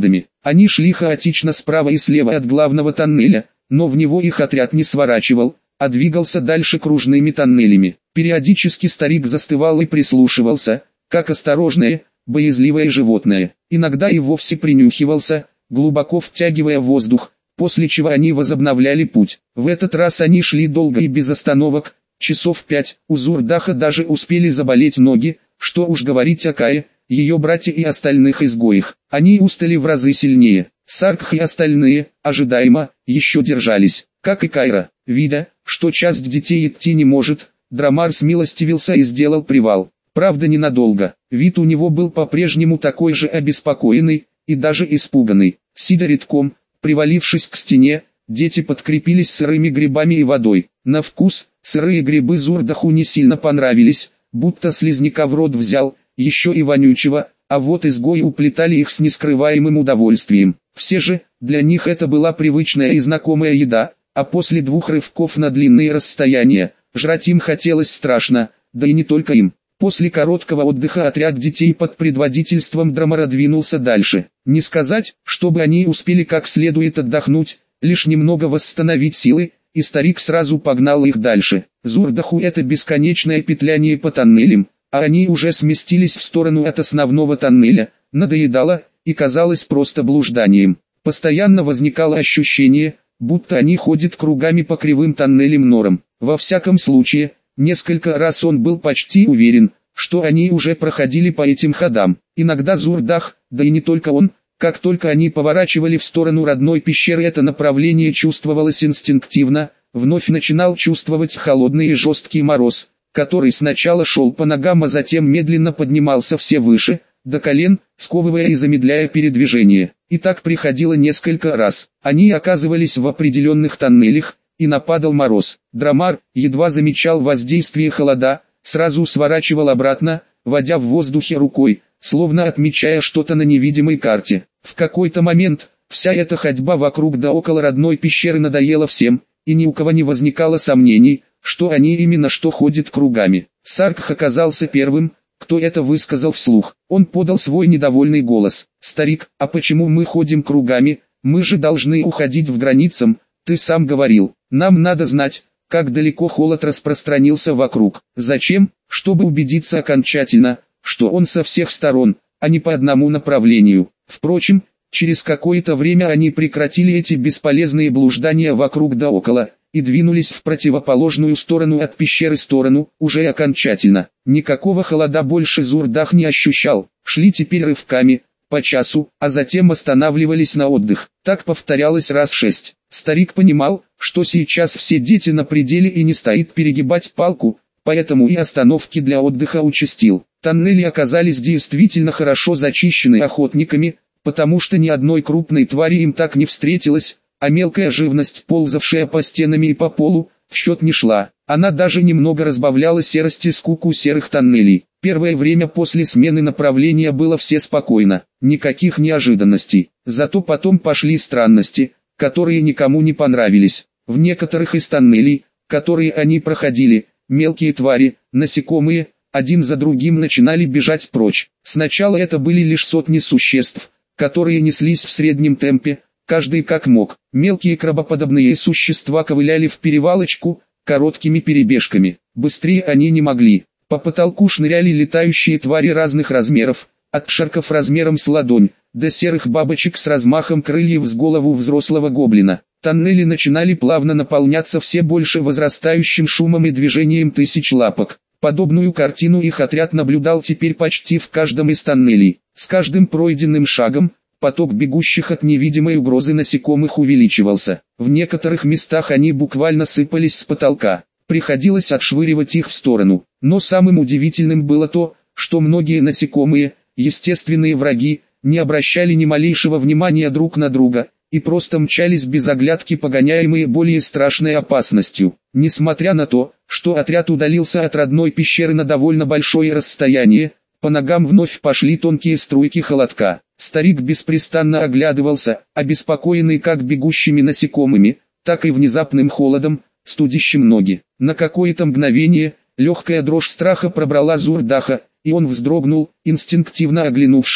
Они шли хаотично справа и слева от главного тоннеля, но в него их отряд не сворачивал, а двигался дальше кружными тоннелями. Периодически старик застывал и прислушивался, как осторожное, боязливое животное. Иногда и вовсе принюхивался, глубоко втягивая воздух, после чего они возобновляли путь. В этот раз они шли долго и без остановок, часов пять. У Зурдаха даже успели заболеть ноги, что уж говорить о Кае, ее брате и остальных изгоях. Они устали в разы сильнее. Саркх и остальные, ожидаемо, еще держались, как и Кайра. Видя, что часть детей идти не может, Драмар смилостивился и сделал привал. Правда ненадолго. Вид у него был по-прежнему такой же обеспокоенный и даже испуганный. Сидя редком, привалившись к стене, дети подкрепились сырыми грибами и водой. На вкус, сырые грибы Зурдаху не сильно понравились, будто слизняка в рот взял, еще и вонючего, а вот изгои уплетали их с нескрываемым удовольствием. Все же, для них это была привычная и знакомая еда, а после двух рывков на длинные расстояния, жрать им хотелось страшно, да и не только им. После короткого отдыха отряд детей под предводительством Драмара двинулся дальше. Не сказать, чтобы они успели как следует отдохнуть, лишь немного восстановить силы, и старик сразу погнал их дальше. Зурдаху это бесконечное петляние по тоннелям, а они уже сместились в сторону от основного тоннеля, надоедало и казалось просто блужданием. Постоянно возникало ощущение, будто они ходят кругами по кривым тоннелям-норам. Во всяком случае, несколько раз он был почти уверен, что они уже проходили по этим ходам. Иногда Зурдах, да и не только он, как только они поворачивали в сторону родной пещеры, это направление чувствовалось инстинктивно, вновь начинал чувствовать холодный и жесткий мороз, который сначала шел по ногам, а затем медленно поднимался все выше, до колен, сковывая и замедляя передвижение. И так приходило несколько раз. Они оказывались в определенных тоннелях, и нападал мороз. Драмар, едва замечал воздействие холода, сразу сворачивал обратно, водя в воздухе рукой, словно отмечая что-то на невидимой карте. В какой-то момент, вся эта ходьба вокруг да около родной пещеры надоела всем, и ни у кого не возникало сомнений, что они именно что ходят кругами. Саркх оказался первым, кто это высказал вслух. Он подал свой недовольный голос. «Старик, а почему мы ходим кругами? Мы же должны уходить в границам, ты сам говорил. Нам надо знать, как далеко холод распространился вокруг. Зачем? Чтобы убедиться окончательно, что он со всех сторон, а не по одному направлению». Впрочем, через какое-то время они прекратили эти бесполезные блуждания вокруг да около, и двинулись в противоположную сторону от пещеры сторону, уже окончательно. Никакого холода больше Зурдах не ощущал, шли теперь рывками, по часу, а затем останавливались на отдых. Так повторялось раз шесть. Старик понимал, что сейчас все дети на пределе и не стоит перегибать палку, поэтому и остановки для отдыха участил. Тоннели оказались действительно хорошо зачищены охотниками, потому что ни одной крупной твари им так не встретилось, а мелкая живность, ползавшая по стенам и по полу, в счет не шла. Она даже немного разбавляла серость и скуку серых тоннелей. Первое время после смены направления было все спокойно, никаких неожиданностей. Зато потом пошли странности, которые никому не понравились. В некоторых из тоннелей, которые они проходили, мелкие твари, насекомые, один за другим начинали бежать прочь. Сначала это были лишь сотни существ, которые неслись в среднем темпе, каждый как мог. Мелкие крабоподобные существа ковыляли в перевалочку, короткими перебежками. Быстрее они не могли. По потолку шныряли летающие твари разных размеров, от шарков размером с ладонь, до серых бабочек с размахом крыльев с голову взрослого гоблина. Тоннели начинали плавно наполняться все больше возрастающим шумом и движением тысяч лапок. Подобную картину их отряд наблюдал теперь почти в каждом из тоннелей. С каждым пройденным шагом, поток бегущих от невидимой угрозы насекомых увеличивался. В некоторых местах они буквально сыпались с потолка. Приходилось отшвыривать их в сторону. Но самым удивительным было то, что многие насекомые, естественные враги, не обращали ни малейшего внимания друг на друга, и просто мчались без оглядки, погоняемые более страшной опасностью. Несмотря на то, что отряд удалился от родной пещеры на довольно большое расстояние, по ногам вновь пошли тонкие струйки холодка. Старик беспрестанно оглядывался, обеспокоенный как бегущими насекомыми, так и внезапным холодом, студящим ноги. На какое-то мгновение, легкая дрожь страха пробрала Зурдаха, и он вздрогнул, инстинктивно оглянувшись,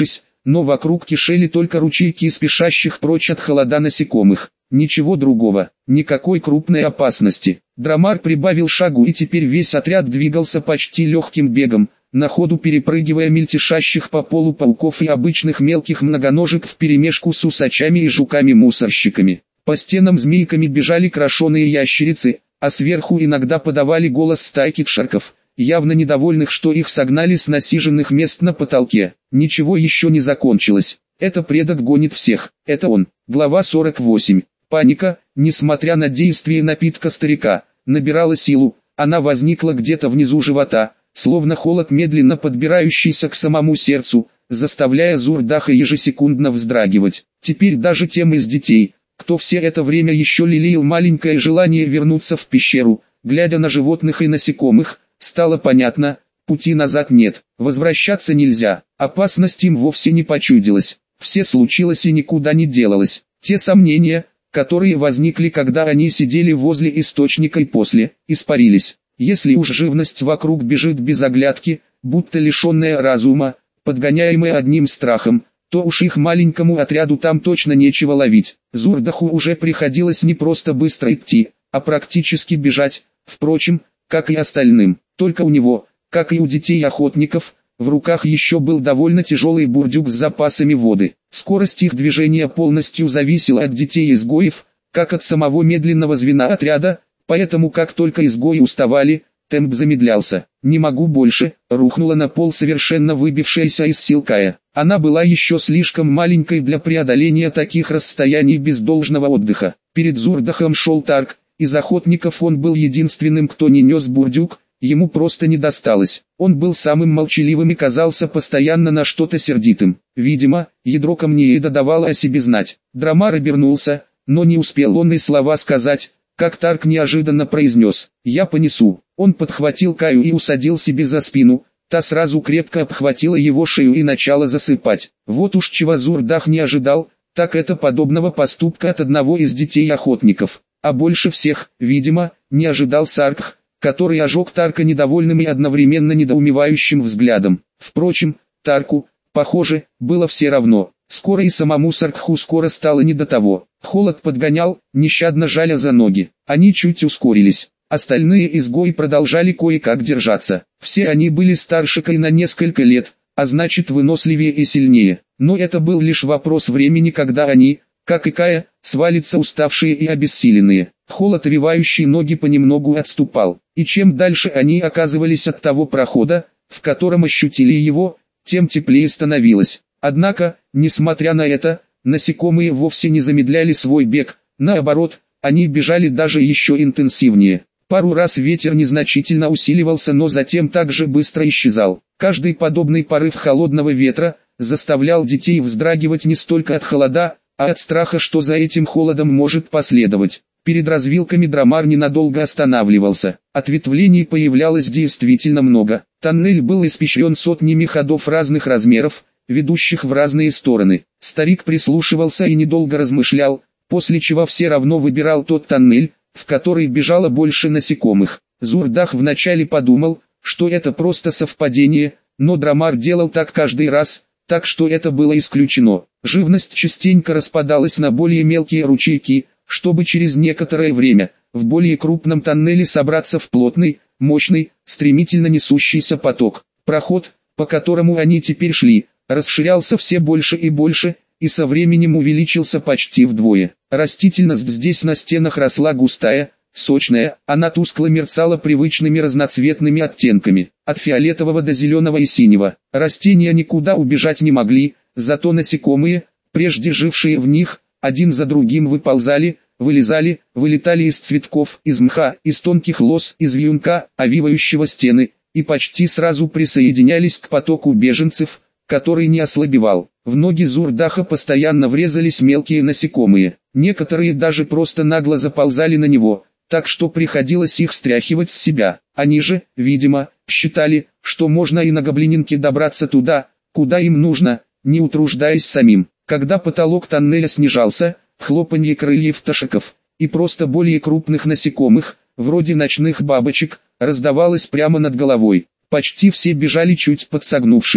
но вокруг кишели только ручейки спешащих прочь от холода насекомых. Ничего другого, никакой крупной опасности. Драмар прибавил шагу, и теперь весь отряд двигался почти легким бегом, на ходу перепрыгивая мельтешащих по полу пауков и обычных мелких многоножек вперемешку с усачами и жуками-мусорщиками. По стенам змейками бежали крошеные ящерицы, а сверху иногда подавали голос стайки тшарков, явно недовольных, что их согнали с насиженных мест на потолке. Ничего еще не закончилось. Это предок гонит всех. Это он. Глава сорок восемь. Паника, несмотря на действие напитка старика, набирала силу. Она возникла где-то внизу живота, словно холод, медленно подбирающийся к самому сердцу, заставляя Зурдаха ежесекундно вздрагивать. Теперь даже тем из детей, кто все это время еще лелеял маленькое желание вернуться в пещеру, глядя на животных и насекомых, стало понятно: пути назад нет, возвращаться нельзя. Опасность им вовсе не почудилась. Все случилось и никуда не делалось. Те сомнения, которые возникли, когда они сидели возле источника и после, испарились. Если уж живность вокруг бежит без оглядки, будто лишенная разума, подгоняемая одним страхом, то уж их маленькому отряду там точно нечего ловить. Зурдаху уже приходилось не просто быстро идти, а практически бежать, впрочем, как и остальным. Только у него, как и у детей-охотников, в руках еще был довольно тяжелый бурдюк с запасами воды. Скорость их движения полностью зависела от детей-изгоев, как от самого медленного звена отряда, поэтому как только изгои уставали, темп замедлялся. «Не могу больше», — рухнула на пол совершенно выбившаяся из сил Кая. Она была еще слишком маленькой для преодоления таких расстояний без должного отдыха. Перед Зурдахом шел Тарк, из охотников он был единственным, кто не нес бурдюк. Ему просто не досталось. Он был самым молчаливым и казался постоянно на что-то сердитым. Видимо, ядро Камнеида давало о себе знать. Драмар обернулся, но не успел он и слова сказать, как Тарк неожиданно произнес: «Я понесу». Он подхватил Каю и усадил себе за спину. Та сразу крепко обхватила его шею и начала засыпать. Вот уж чего Зурдах не ожидал, так это подобного поступка от одного из детей-охотников. А больше всех, видимо, не ожидал Саркх, который ожег Тарка недовольным и одновременно недоумевающим взглядом. Впрочем, Тарку, похоже, было все равно. Скоро и самому Саркху скоро стало не до того. Холод подгонял, нещадно жаля за ноги. Они чуть ускорились. Остальные изгои продолжали кое-как держаться. Все они были старше Кай на несколько лет, а значит выносливее и сильнее. Но это был лишь вопрос времени, когда они, как и Кая, свалятся уставшие и обессиленные. Холод, овивающий ноги, понемногу отступал, и чем дальше они оказывались от того прохода, в котором ощутили его, тем теплее становилось. Однако, несмотря на это, насекомые вовсе не замедляли свой бег, наоборот, они бежали даже еще интенсивнее. Пару раз ветер незначительно усиливался, но затем также быстро исчезал. Каждый подобный порыв холодного ветра заставлял детей вздрагивать не столько от холода, а от страха, что за этим холодом может последовать. Перед развилками Драмар ненадолго останавливался. Ответвлений появлялось действительно много. Тоннель был испещрен сотнями ходов разных размеров, ведущих в разные стороны. Старик прислушивался и недолго размышлял, после чего все равно выбирал тот тоннель, в который бежало больше насекомых. Зурдах вначале подумал, что это просто совпадение, но Драмар делал так каждый раз, так что это было исключено. Живность частенько распадалась на более мелкие ручейки, чтобы через некоторое время, в более крупном тоннеле собраться в плотный, мощный, стремительно несущийся поток. Проход, по которому они теперь шли, расширялся все больше и больше, и со временем увеличился почти вдвое. Растительность здесь на стенах росла густая, сочная, она тускло мерцала привычными разноцветными оттенками, от фиолетового до зеленого и синего. Растения никуда убежать не могли, зато насекомые, прежде жившие в них, один за другим выползали, вылезали, вылетали из цветков, из мха, из тонких лоз, из вьюнка, овивающего стены, и почти сразу присоединялись к потоку беженцев, который не ослабевал. В ноги Зурдаха постоянно врезались мелкие насекомые, некоторые даже просто нагло заползали на него, так что приходилось их стряхивать с себя. Они же, видимо, считали, что можно и на гоблининке добраться туда, куда им нужно, не утруждаясь самим. Когда потолок тоннеля снижался, хлопанье крыльев ташиков и просто более крупных насекомых, вроде ночных бабочек, раздавалось прямо над головой. Почти все бежали чуть подсогнувшись.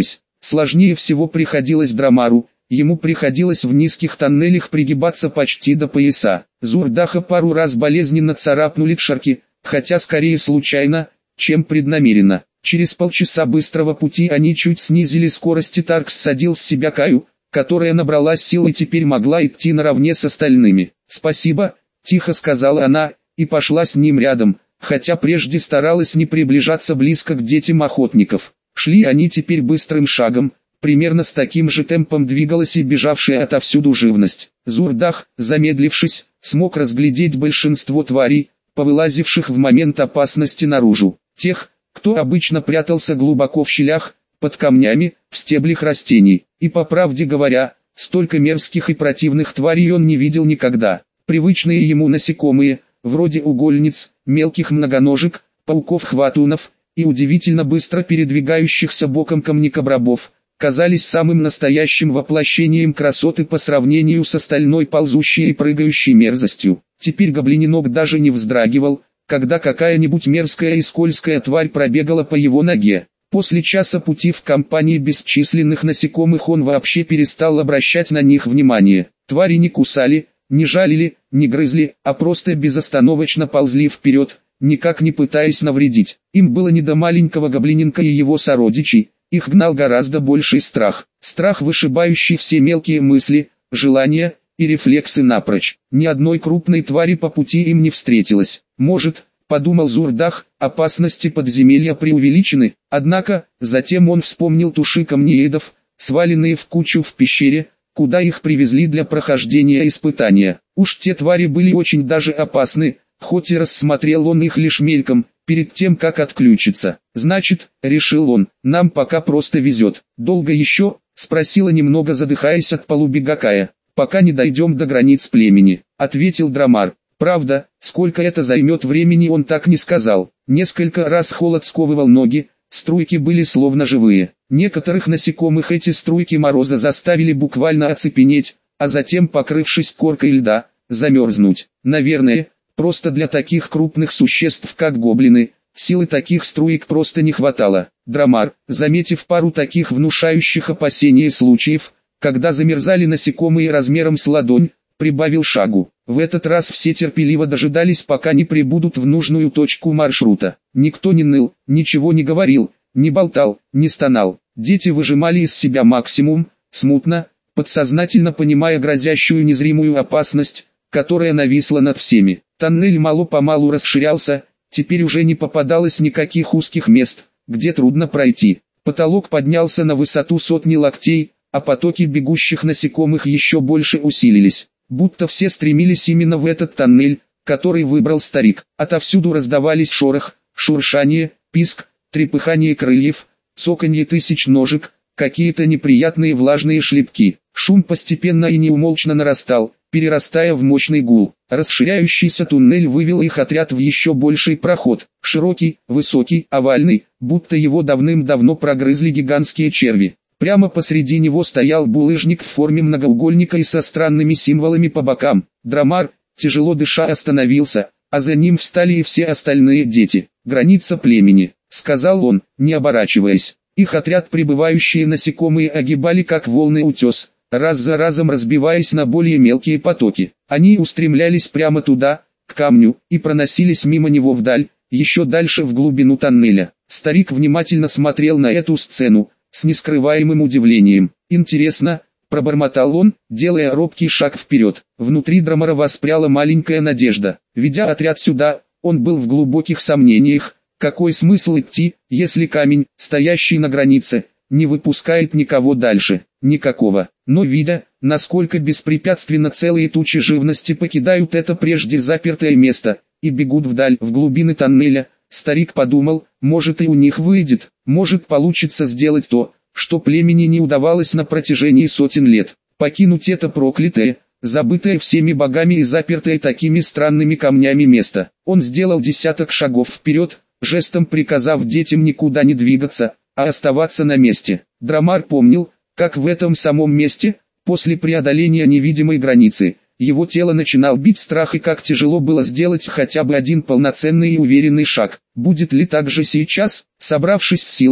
Сложнее всего приходилось Драмару. Ему приходилось в низких тоннелях пригибаться почти до пояса. Зурдаха пару раз болезненно царапнули шарки, хотя скорее случайно, чем преднамеренно. Через полчаса быстрого пути они чуть снизили скорость, и Таркс садил с себя Каю, которая набралась сил и теперь могла идти наравне с остальными. «Спасибо», – тихо сказала она, и пошла с ним рядом, хотя прежде старалась не приближаться близко к детям охотников. Шли они теперь быстрым шагом. Примерно с таким же темпом двигалась и бежавшая отовсюду живность. Зурдах, замедлившись, смог разглядеть большинство тварей, повылазивших в момент опасности наружу. Тех, кто обычно прятался глубоко в щелях, под камнями, в стеблях растений. И по правде говоря, столько мерзких и противных тварей он не видел никогда. Привычные ему насекомые, вроде угольниц, мелких многоножек, пауков-хватунов и удивительно быстро передвигающихся боком камнекобрабов, казались самым настоящим воплощением красоты по сравнению с остальной ползущей и прыгающей мерзостью. Теперь гоблиненок даже не вздрагивал, когда какая-нибудь мерзкая и скользкая тварь пробегала по его ноге. После часа пути в компании бесчисленных насекомых он вообще перестал обращать на них внимание. Твари не кусали, не жалили, не грызли, а просто безостановочно ползли вперед, никак не пытаясь навредить. Им было не до маленького гоблиненка и его сородичей. Их гнал гораздо больший страх. Страх, вышибающий все мелкие мысли, желания и рефлексы напрочь. Ни одной крупной твари по пути им не встретилось. Может, подумал Зурдах, опасности подземелья преувеличены, однако, затем он вспомнил туши камнеедов, сваленные в кучу в пещере, куда их привезли для прохождения испытания. Уж те твари были очень даже опасны, хоть и рассмотрел он их лишь мельком, перед тем как отключиться. «Значит, — решил он, — нам пока просто везет. Долго еще?» — спросила, немного задыхаясь от полубега Кая. «Пока не дойдем до границ племени», — ответил Драмар. Правда, сколько это займет времени, он так не сказал. Несколько раз холод сковывал ноги, струйки были словно живые. Некоторых насекомых эти струйки мороза заставили буквально оцепенеть, а затем, покрывшись коркой льда, замерзнуть. Наверное, просто для таких крупных существ, как гоблины, силы таких струек просто не хватало. Драмар, заметив пару таких внушающих опасения случаев, когда замерзали насекомые размером с ладонь, прибавил шагу. В этот раз все терпеливо дожидались, пока не прибудут в нужную точку маршрута. Никто не ныл, ничего не говорил, не болтал, не стонал. Дети выжимали из себя максимум, смутно, подсознательно понимая грозящую незримую опасность, которая нависла над всеми. Тоннель мало-помалу расширялся, теперь уже не попадалось никаких узких мест, где трудно пройти. Потолок поднялся на высоту сотни локтей, а потоки бегущих насекомых еще больше усилились. Будто все стремились именно в этот тоннель, который выбрал старик. Отовсюду раздавались шорох, шуршание, писк, трепыхание крыльев, цоканье тысяч ножек, какие-то неприятные влажные шлепки. Шум постепенно и неумолчно нарастал, перерастая в мощный гул. Расширяющийся туннель вывел их отряд в еще больший проход. Широкий, высокий, овальный, будто его давным-давно прогрызли гигантские черви. Прямо посреди него стоял булыжник в форме многоугольника и со странными символами по бокам. Драмар, тяжело дыша, остановился, а за ним встали и все остальные дети. «Граница племени», — сказал он, не оборачиваясь. Их отряд, прибывающие насекомые, огибали как волны утес, раз за разом разбиваясь на более мелкие потоки. Они устремлялись прямо туда, к камню, и проносились мимо него вдаль, еще дальше в глубину тоннеля. Старик внимательно смотрел на эту сцену, с нескрываемым удивлением. «Интересно», — пробормотал он, делая робкий шаг вперед. Внутри Драмара воспряла маленькая надежда. Ведя отряд сюда, он был в глубоких сомнениях. Какой смысл идти, если камень, стоящий на границе, не выпускает никого дальше? Никакого. Но видя, насколько беспрепятственно целые тучи живности покидают это прежде запертое место, и бегут вдаль, в глубины тоннеля, старик подумал, может и у них выйдет, может получится сделать то, что племени не удавалось на протяжении сотен лет. Покинуть это проклятое, забытое всеми богами и запертое такими странными камнями место. Он сделал десяток шагов вперед, жестом приказав детям никуда не двигаться, а оставаться на месте. Драмар помнил, как в этом самом месте, после преодоления невидимой границы, его тело начинал бить страх, и как тяжело было сделать хотя бы один полноценный и уверенный шаг. Будет ли так же сейчас? Собравшись с силами,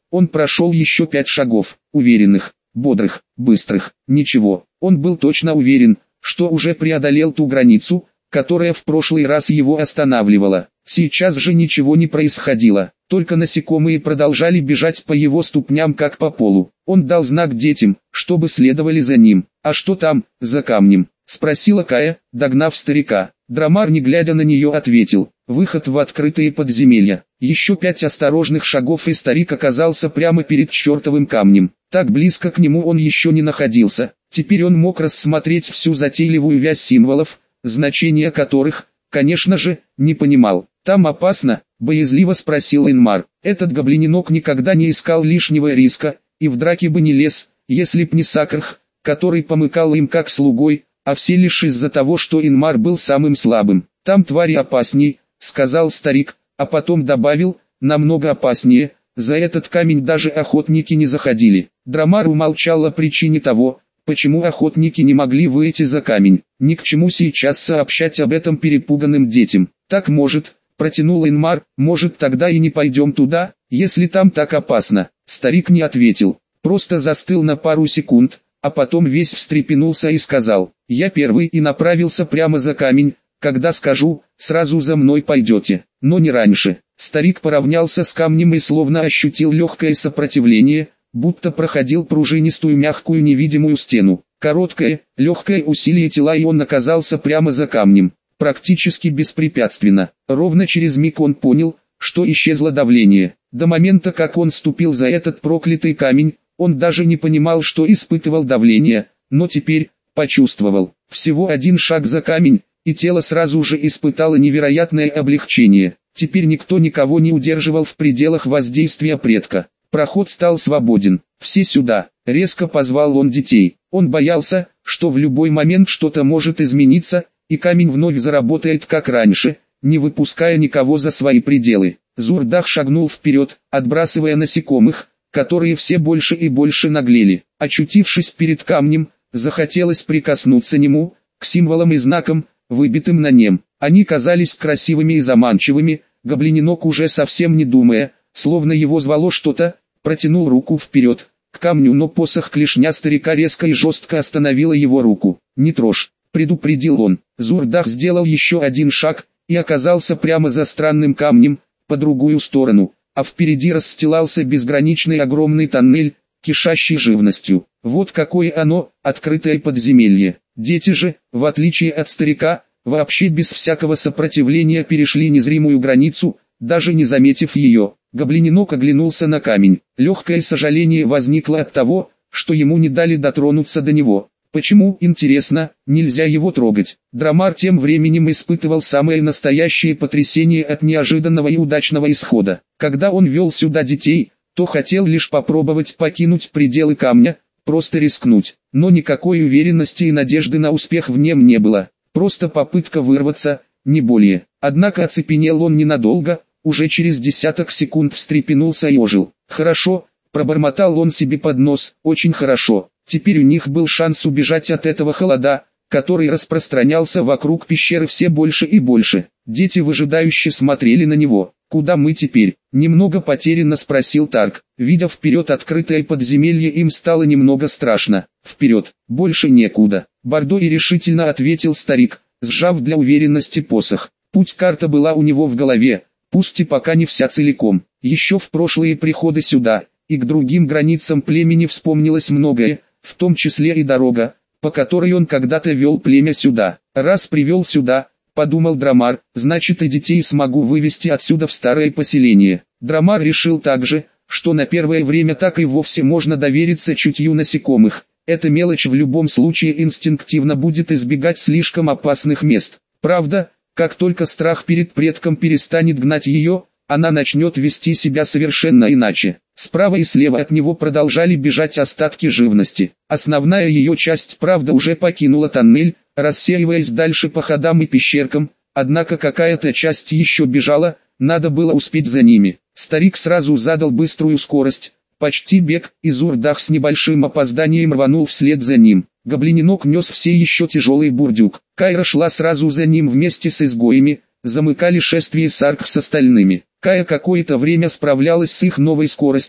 Он прошел еще пять шагов, уверенных, бодрых, быстрых, ничего. Он был точно уверен, что уже преодолел ту границу, которая в прошлый раз его останавливала. Сейчас же ничего не происходило, только насекомые продолжали бежать по его ступням как по полу. Он дал знак детям, чтобы следовали за ним. «А что там, за камнем?» — спросила Кая, догнав старика. Драмар, не глядя на нее, ответил: «Выход в открытые подземелья». Еще пять осторожных шагов и старик оказался прямо перед чертовым камнем. Так близко к нему он еще не находился. Теперь он мог рассмотреть всю затейливую вязь символов, значения которых, конечно же, не понимал. «Там опасно?» — боязливо спросил Инмар. Этот гоблиненок никогда не искал лишнего риска, и в драке бы не лез, если б не Сакрх, который помыкал им как слугой, а все лишь из-за того, что Инмар был самым слабым. «Там твари опасней», — сказал старик, а потом добавил: «намного опаснее, за этот камень даже охотники не заходили». Драмар умолчал о причине того, почему охотники не могли выйти за камень. Ни к чему сейчас сообщать об этом перепуганным детям. «Так может», — протянул Инмар, — «может, тогда и не пойдем туда, если там так опасно». Старик не ответил, просто застыл на пару секунд, а потом весь встрепенулся и сказал: «Я первый», и направился прямо за камень. «Когда скажу, сразу за мной пойдете, но не раньше». Старик поравнялся с камнем и словно ощутил легкое сопротивление, будто проходил пружинистую мягкую невидимую стену. Короткое, легкое усилие тела, и он оказался прямо за камнем, практически беспрепятственно. Ровно через миг он понял, что исчезло давление. До момента, как он ступил за этот проклятый камень, он даже не понимал, что испытывал давление, но теперь почувствовал. Всего один шаг за камень, и тело сразу же испытало невероятное облегчение. Теперь никто никого не удерживал в пределах воздействия предка. Проход стал свободен. «Все сюда!» — резко позвал он детей. Он боялся, что в любой момент что-то может измениться, и камень вновь заработает как раньше, не выпуская никого за свои пределы. Зурдах шагнул вперед, отбрасывая насекомых, которые все больше и больше наглели. Очутившись перед камнем, захотелось прикоснуться к нему, к символам и знакам, выбитым на нем. Они казались красивыми и заманчивыми. Гоблиненок, уже совсем не думая, словно его звало что-то, протянул руку вперед, к камню, но посох клешня старика резко и жестко остановила его руку. «Не трожь», — предупредил он. Зурдах сделал еще один шаг, и оказался прямо за странным камнем, по другую сторону, а впереди расстилался безграничный огромный тоннель, кишащий живностью. Вот какое оно, открытое подземелье. Дети же, в отличие от старика, вообще без всякого сопротивления перешли незримую границу, даже не заметив ее. Гоблиненок оглянулся на камень. Легкое сожаление возникло от того, что ему не дали дотронуться до него. Почему, интересно, нельзя его трогать? Драмар тем временем испытывал самое настоящее потрясение от неожиданного и удачного исхода. Когда он вел сюда детей, то хотел лишь попробовать покинуть пределы камня, просто рискнуть. Но никакой уверенности и надежды на успех в нем не было. Просто попытка вырваться, не более. Однако оцепенел он ненадолго, уже через десяток секунд встрепенулся и ожил. «Хорошо», — пробормотал он себе под нос, — «очень хорошо». Теперь у них был шанс убежать от этого холода, который распространялся вокруг пещеры все больше и больше. Дети выжидающе смотрели на него. «Куда мы теперь?» — немного потерянно спросил Тарк. Видя вперед открытое подземелье, им стало немного страшно. «Вперед, больше некуда», — бордо и решительно ответил старик, сжав для уверенности посох. Путь-карта была у него в голове, пусть и пока не вся целиком. Еще в прошлые приходы сюда, и к другим границам племени вспомнилось многое, в том числе и дорога, по которой он когда-то вел племя сюда. «Раз привел сюда», — подумал Драмар, — «значит, и детей смогу вывести отсюда в старое поселение». Драмар решил также, что на первое время так и вовсе можно довериться чутью насекомых. Эта мелочь в любом случае инстинктивно будет избегать слишком опасных мест. Правда, как только страх перед предком перестанет гнать ее, она начнет вести себя совершенно иначе. Справа и слева от него продолжали бежать остатки живности. Основная ее часть, правда, уже покинула тоннель, рассеиваясь дальше по ходам и пещеркам, однако какая-то часть еще бежала, надо было успеть за ними. Старик сразу задал быструю скорость, почти бег, и Зурдах с небольшим опозданием рванул вслед за ним. Гоблиненок нес все еще тяжелый бурдюк. Кайра шла сразу за ним вместе с изгоями, замыкали шествие Сарк с остальными. Кая какое-то время справлялась с их новой скоростью,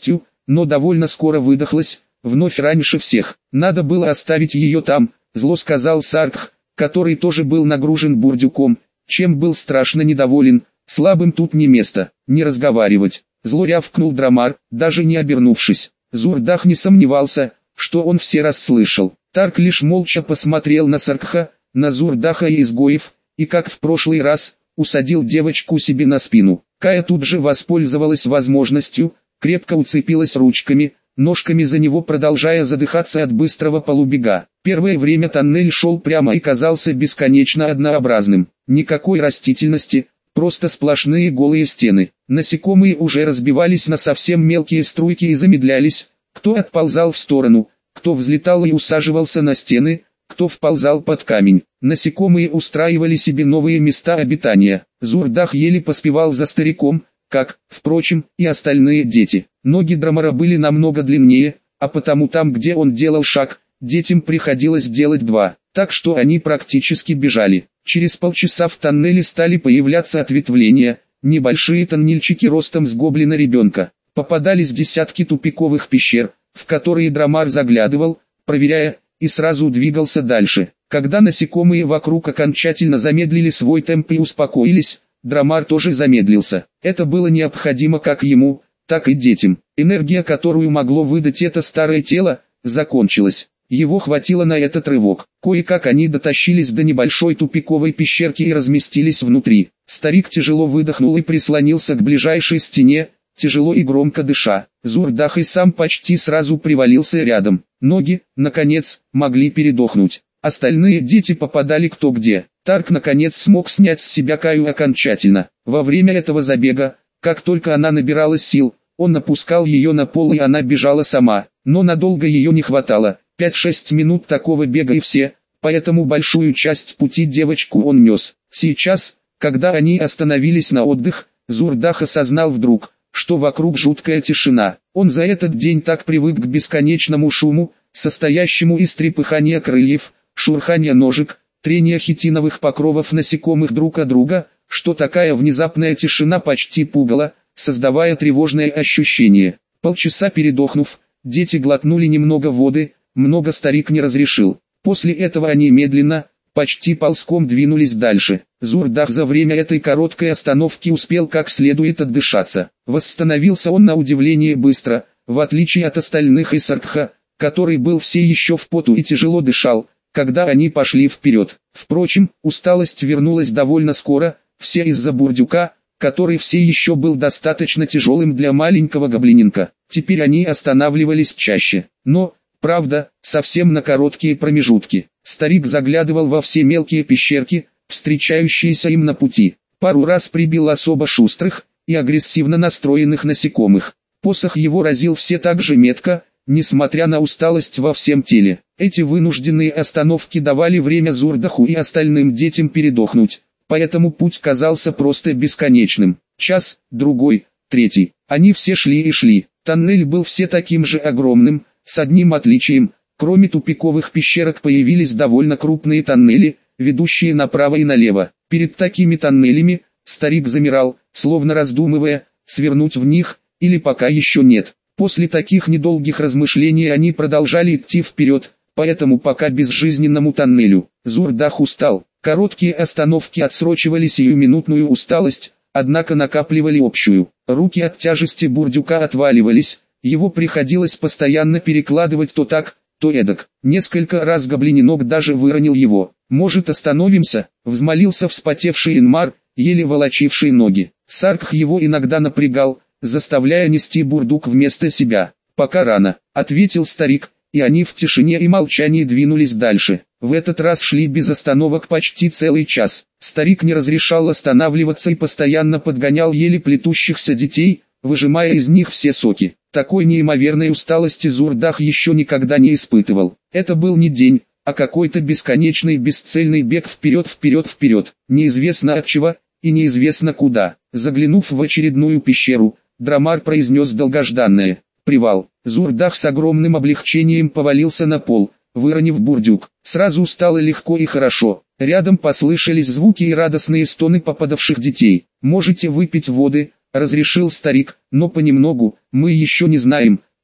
но довольно скоро выдохлась, вновь раньше всех. Надо было оставить ее там, зло сказал Саркх, который тоже был нагружен бурдюком, чем был страшно недоволен. Слабым тут не место, не разговаривать. Зло рявкнул Драмар, даже не обернувшись. Зурдах не сомневался, что он все расслышал. Тарк лишь молча посмотрел на Саркха, на Зурдаха и изгоев, и как в прошлый раз, усадил девочку себе на спину. Кая тут же воспользовалась возможностью, крепко уцепилась ручками, ножками за него, продолжая задыхаться от быстрого полубега. Первое время тоннель шел прямо и казался бесконечно однообразным. Никакой растительности, просто сплошные голые стены. Насекомые уже разбивались на совсем мелкие струйки и замедлялись, кто отползал в сторону, кто взлетал и усаживался на стены, кто вползал под камень. Насекомые устраивали себе новые места обитания. Зурдах еле поспевал за стариком, как, впрочем, и остальные дети. Ноги Драмара были намного длиннее, а потому там, где он делал шаг, детям приходилось делать два, так что они практически бежали. Через полчаса в тоннеле стали появляться ответвления, небольшие тоннельчики ростом с гоблина ребенка. Попадались десятки тупиковых пещер, в которые Драмар заглядывал, проверяя, и сразу двигался дальше. Когда насекомые вокруг окончательно замедлили свой темп и успокоились, Драмар тоже замедлился. Это было необходимо как ему, так и детям. Энергия, которую могло выдать это старое тело, закончилась. Его хватило на этот рывок. Кое-как они дотащились до небольшой тупиковой пещерки и разместились внутри. Старик тяжело выдохнул и прислонился к ближайшей стене, тяжело и громко дыша. Зурдах и сам почти сразу привалился рядом. Ноги, наконец, могли передохнуть. Остальные дети попадали кто где. Тарк наконец смог снять с себя Каю окончательно. Во время этого забега, как только она набирала сил, он опускал ее на пол и она бежала сама. Но надолго ее не хватало. пять-шесть минут такого бега и все, поэтому большую часть пути девочку он нес. Сейчас, когда они остановились на отдых, Зурдах осознал вдруг, что вокруг жуткая тишина. Он за этот день так привык к бесконечному шуму, состоящему из трепыхания крыльев, шурхания ножек, трения хитиновых покровов насекомых друг от друга, что такая внезапная тишина почти пугала, создавая тревожное ощущение. Полчаса передохнув, дети глотнули немного воды, много старик не разрешил. После этого они медленно, почти ползком двинулись дальше. Зурдах за время этой короткой остановки успел как следует отдышаться. Восстановился он на удивление быстро, в отличие от остальных и Саркха, который был все еще в поту и тяжело дышал, когда они пошли вперед. Впрочем, усталость вернулась довольно скоро, все из-за бурдюка, который все еще был достаточно тяжелым для маленького гоблиненка. Теперь они останавливались чаще, но, правда, совсем на короткие промежутки. Старик заглядывал во все мелкие пещерки, встречающиеся им на пути. Пару раз прибил особо шустрых и агрессивно настроенных насекомых. Посох его разил все так же метко, несмотря на усталость во всем теле. Эти вынужденные остановки давали время Зурдаху и остальным детям передохнуть, поэтому путь казался просто бесконечным. Час, другой, третий. Они все шли и шли. Тоннель был все таким же огромным, с одним отличием. Кроме тупиковых пещерок появились довольно крупные тоннели, ведущие направо и налево. Перед такими тоннелями старик замирал, словно раздумывая, свернуть в них, или пока еще нет. После таких недолгих размышлений они продолжали идти вперед, по этому пока безжизненному тоннелю. Зурдах устал. Короткие остановки отсрочивали сиюминутную усталость, однако накапливали общую. Руки от тяжести бурдюка отваливались, его приходилось постоянно перекладывать то так, то эдак. Несколько раз гоблиненок даже выронил его. «Может, остановимся?» — взмолился вспотевший Инмар, еле волочивший ноги. Саркх его иногда напрягал, заставляя нести бурдюк вместо себя. «Пока рано», — ответил старик, и они в тишине и молчании двинулись дальше. В этот раз шли без остановок почти целый час. Старик не разрешал останавливаться и постоянно подгонял еле плетущихся детей, выжимая из них все соки. Такой неимоверной усталости Зурдах еще никогда не испытывал. Это был не день, а какой-то бесконечный бесцельный бег вперед-вперед-вперед, неизвестно от чего и неизвестно куда. Заглянув в очередную пещеру, Драмар произнес долгожданное «Привал». Зурдах с огромным облегчением повалился на пол, выронив бурдюк. Сразу стало легко и хорошо. Рядом послышались звуки и радостные стоны попадавших детей. «Можете выпить воды», — разрешил старик, — «но понемногу, мы еще не знаем,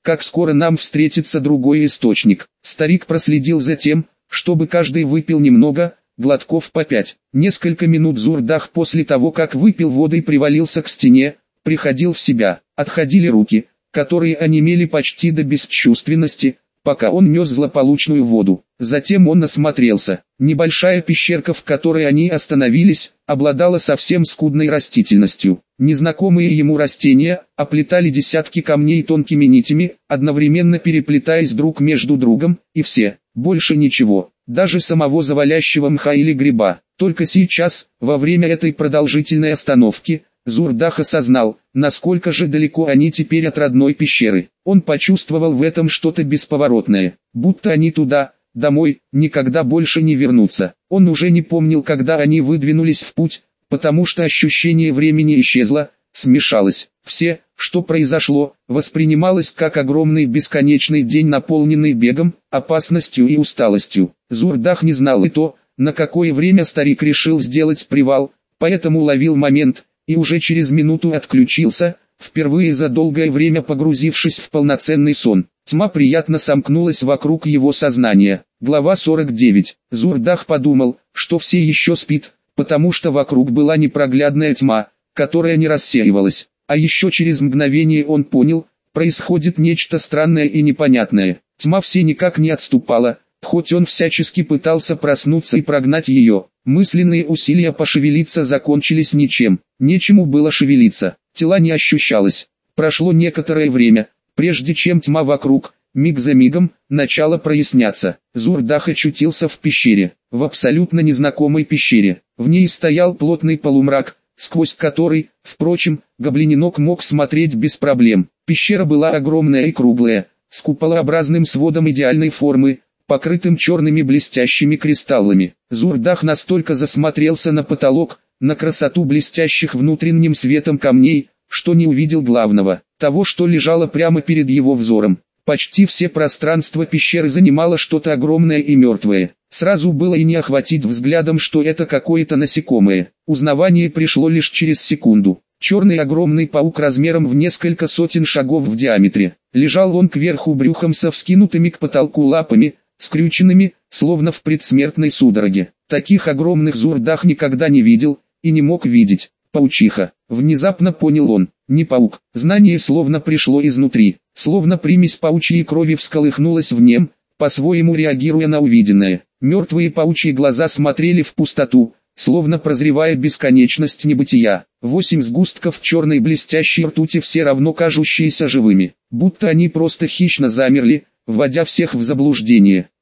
как скоро нам встретится другой источник. Старик проследил за тем, чтобы каждый выпил немного, глотков по пять. Несколько минут Зурдах после того, как выпил воды и привалился к стене, приходил в себя. Отходили руки, которые онемели почти до бесчувственности, пока он нес злополучную воду. Затем он осмотрелся. Небольшая пещерка, в которой они остановились, обладала совсем скудной растительностью. Незнакомые ему растения оплетали десятки камней тонкими нитями, одновременно переплетаясь друг между другом, и все, больше ничего, даже самого завалящего мха или гриба. Только сейчас, во время этой продолжительной остановки, Зурдах осознал, насколько же далеко они теперь от родной пещеры. Он почувствовал в этом что-то бесповоротное, будто они туда, домой, никогда больше не вернутся. Он уже не помнил, когда они выдвинулись в путь, потому что ощущение времени исчезло, смешалось. Все, что произошло, воспринималось как огромный бесконечный день, наполненный бегом, опасностью и усталостью. Зурдах не знал и то, на какое время старик решил сделать привал, поэтому ловил момент, и уже через минуту отключился, впервые за долгое время погрузившись в полноценный сон. Тьма приятно сомкнулась вокруг его сознания. Глава сорок девять. Зурдах подумал, что все еще спит, потому что вокруг была непроглядная тьма, которая не рассеивалась. А еще через мгновение он понял, происходит нечто странное и непонятное. Тьма все никак не отступала, хоть он всячески пытался проснуться и прогнать ее. Мысленные усилия пошевелиться закончились ничем. Нечему было шевелиться, тела не ощущалось. Прошло некоторое время, прежде чем тьма вокруг, миг за мигом, начала проясняться. Зурдах очутился в пещере, в абсолютно незнакомой пещере. В ней стоял плотный полумрак, сквозь который, впрочем, гоблиненок мог смотреть без проблем. Пещера была огромная и круглая, с куполообразным сводом идеальной формы, покрытым черными блестящими кристаллами. Зурдах настолько засмотрелся на потолок, на красоту блестящих внутренним светом камней, что не увидел главного, того, что лежало прямо перед его взором. Почти все пространство пещеры занимало что-то огромное и мертвое. Сразу было и не охватить взглядом, что это какое-то насекомое. Узнавание пришло лишь через секунду. Черный огромный паук размером в несколько сотен шагов в диаметре. Лежал он кверху брюхом со вскинутыми к потолку лапами, скрюченными, словно в предсмертной судороге. Таких огромных Зурдах никогда не видел, и не мог видеть. Паучиха. Внезапно понял он, не паук. Знание словно пришло изнутри, словно примесь паучьей крови всколыхнулась в нем, по-своему реагируя на увиденное. Мертвые паучьи глаза смотрели в пустоту, словно прозревая бесконечность небытия. Восемь сгустков черной блестящей ртути, все равно кажущиеся живыми, будто они просто хищно замерли, вводя всех в заблуждение.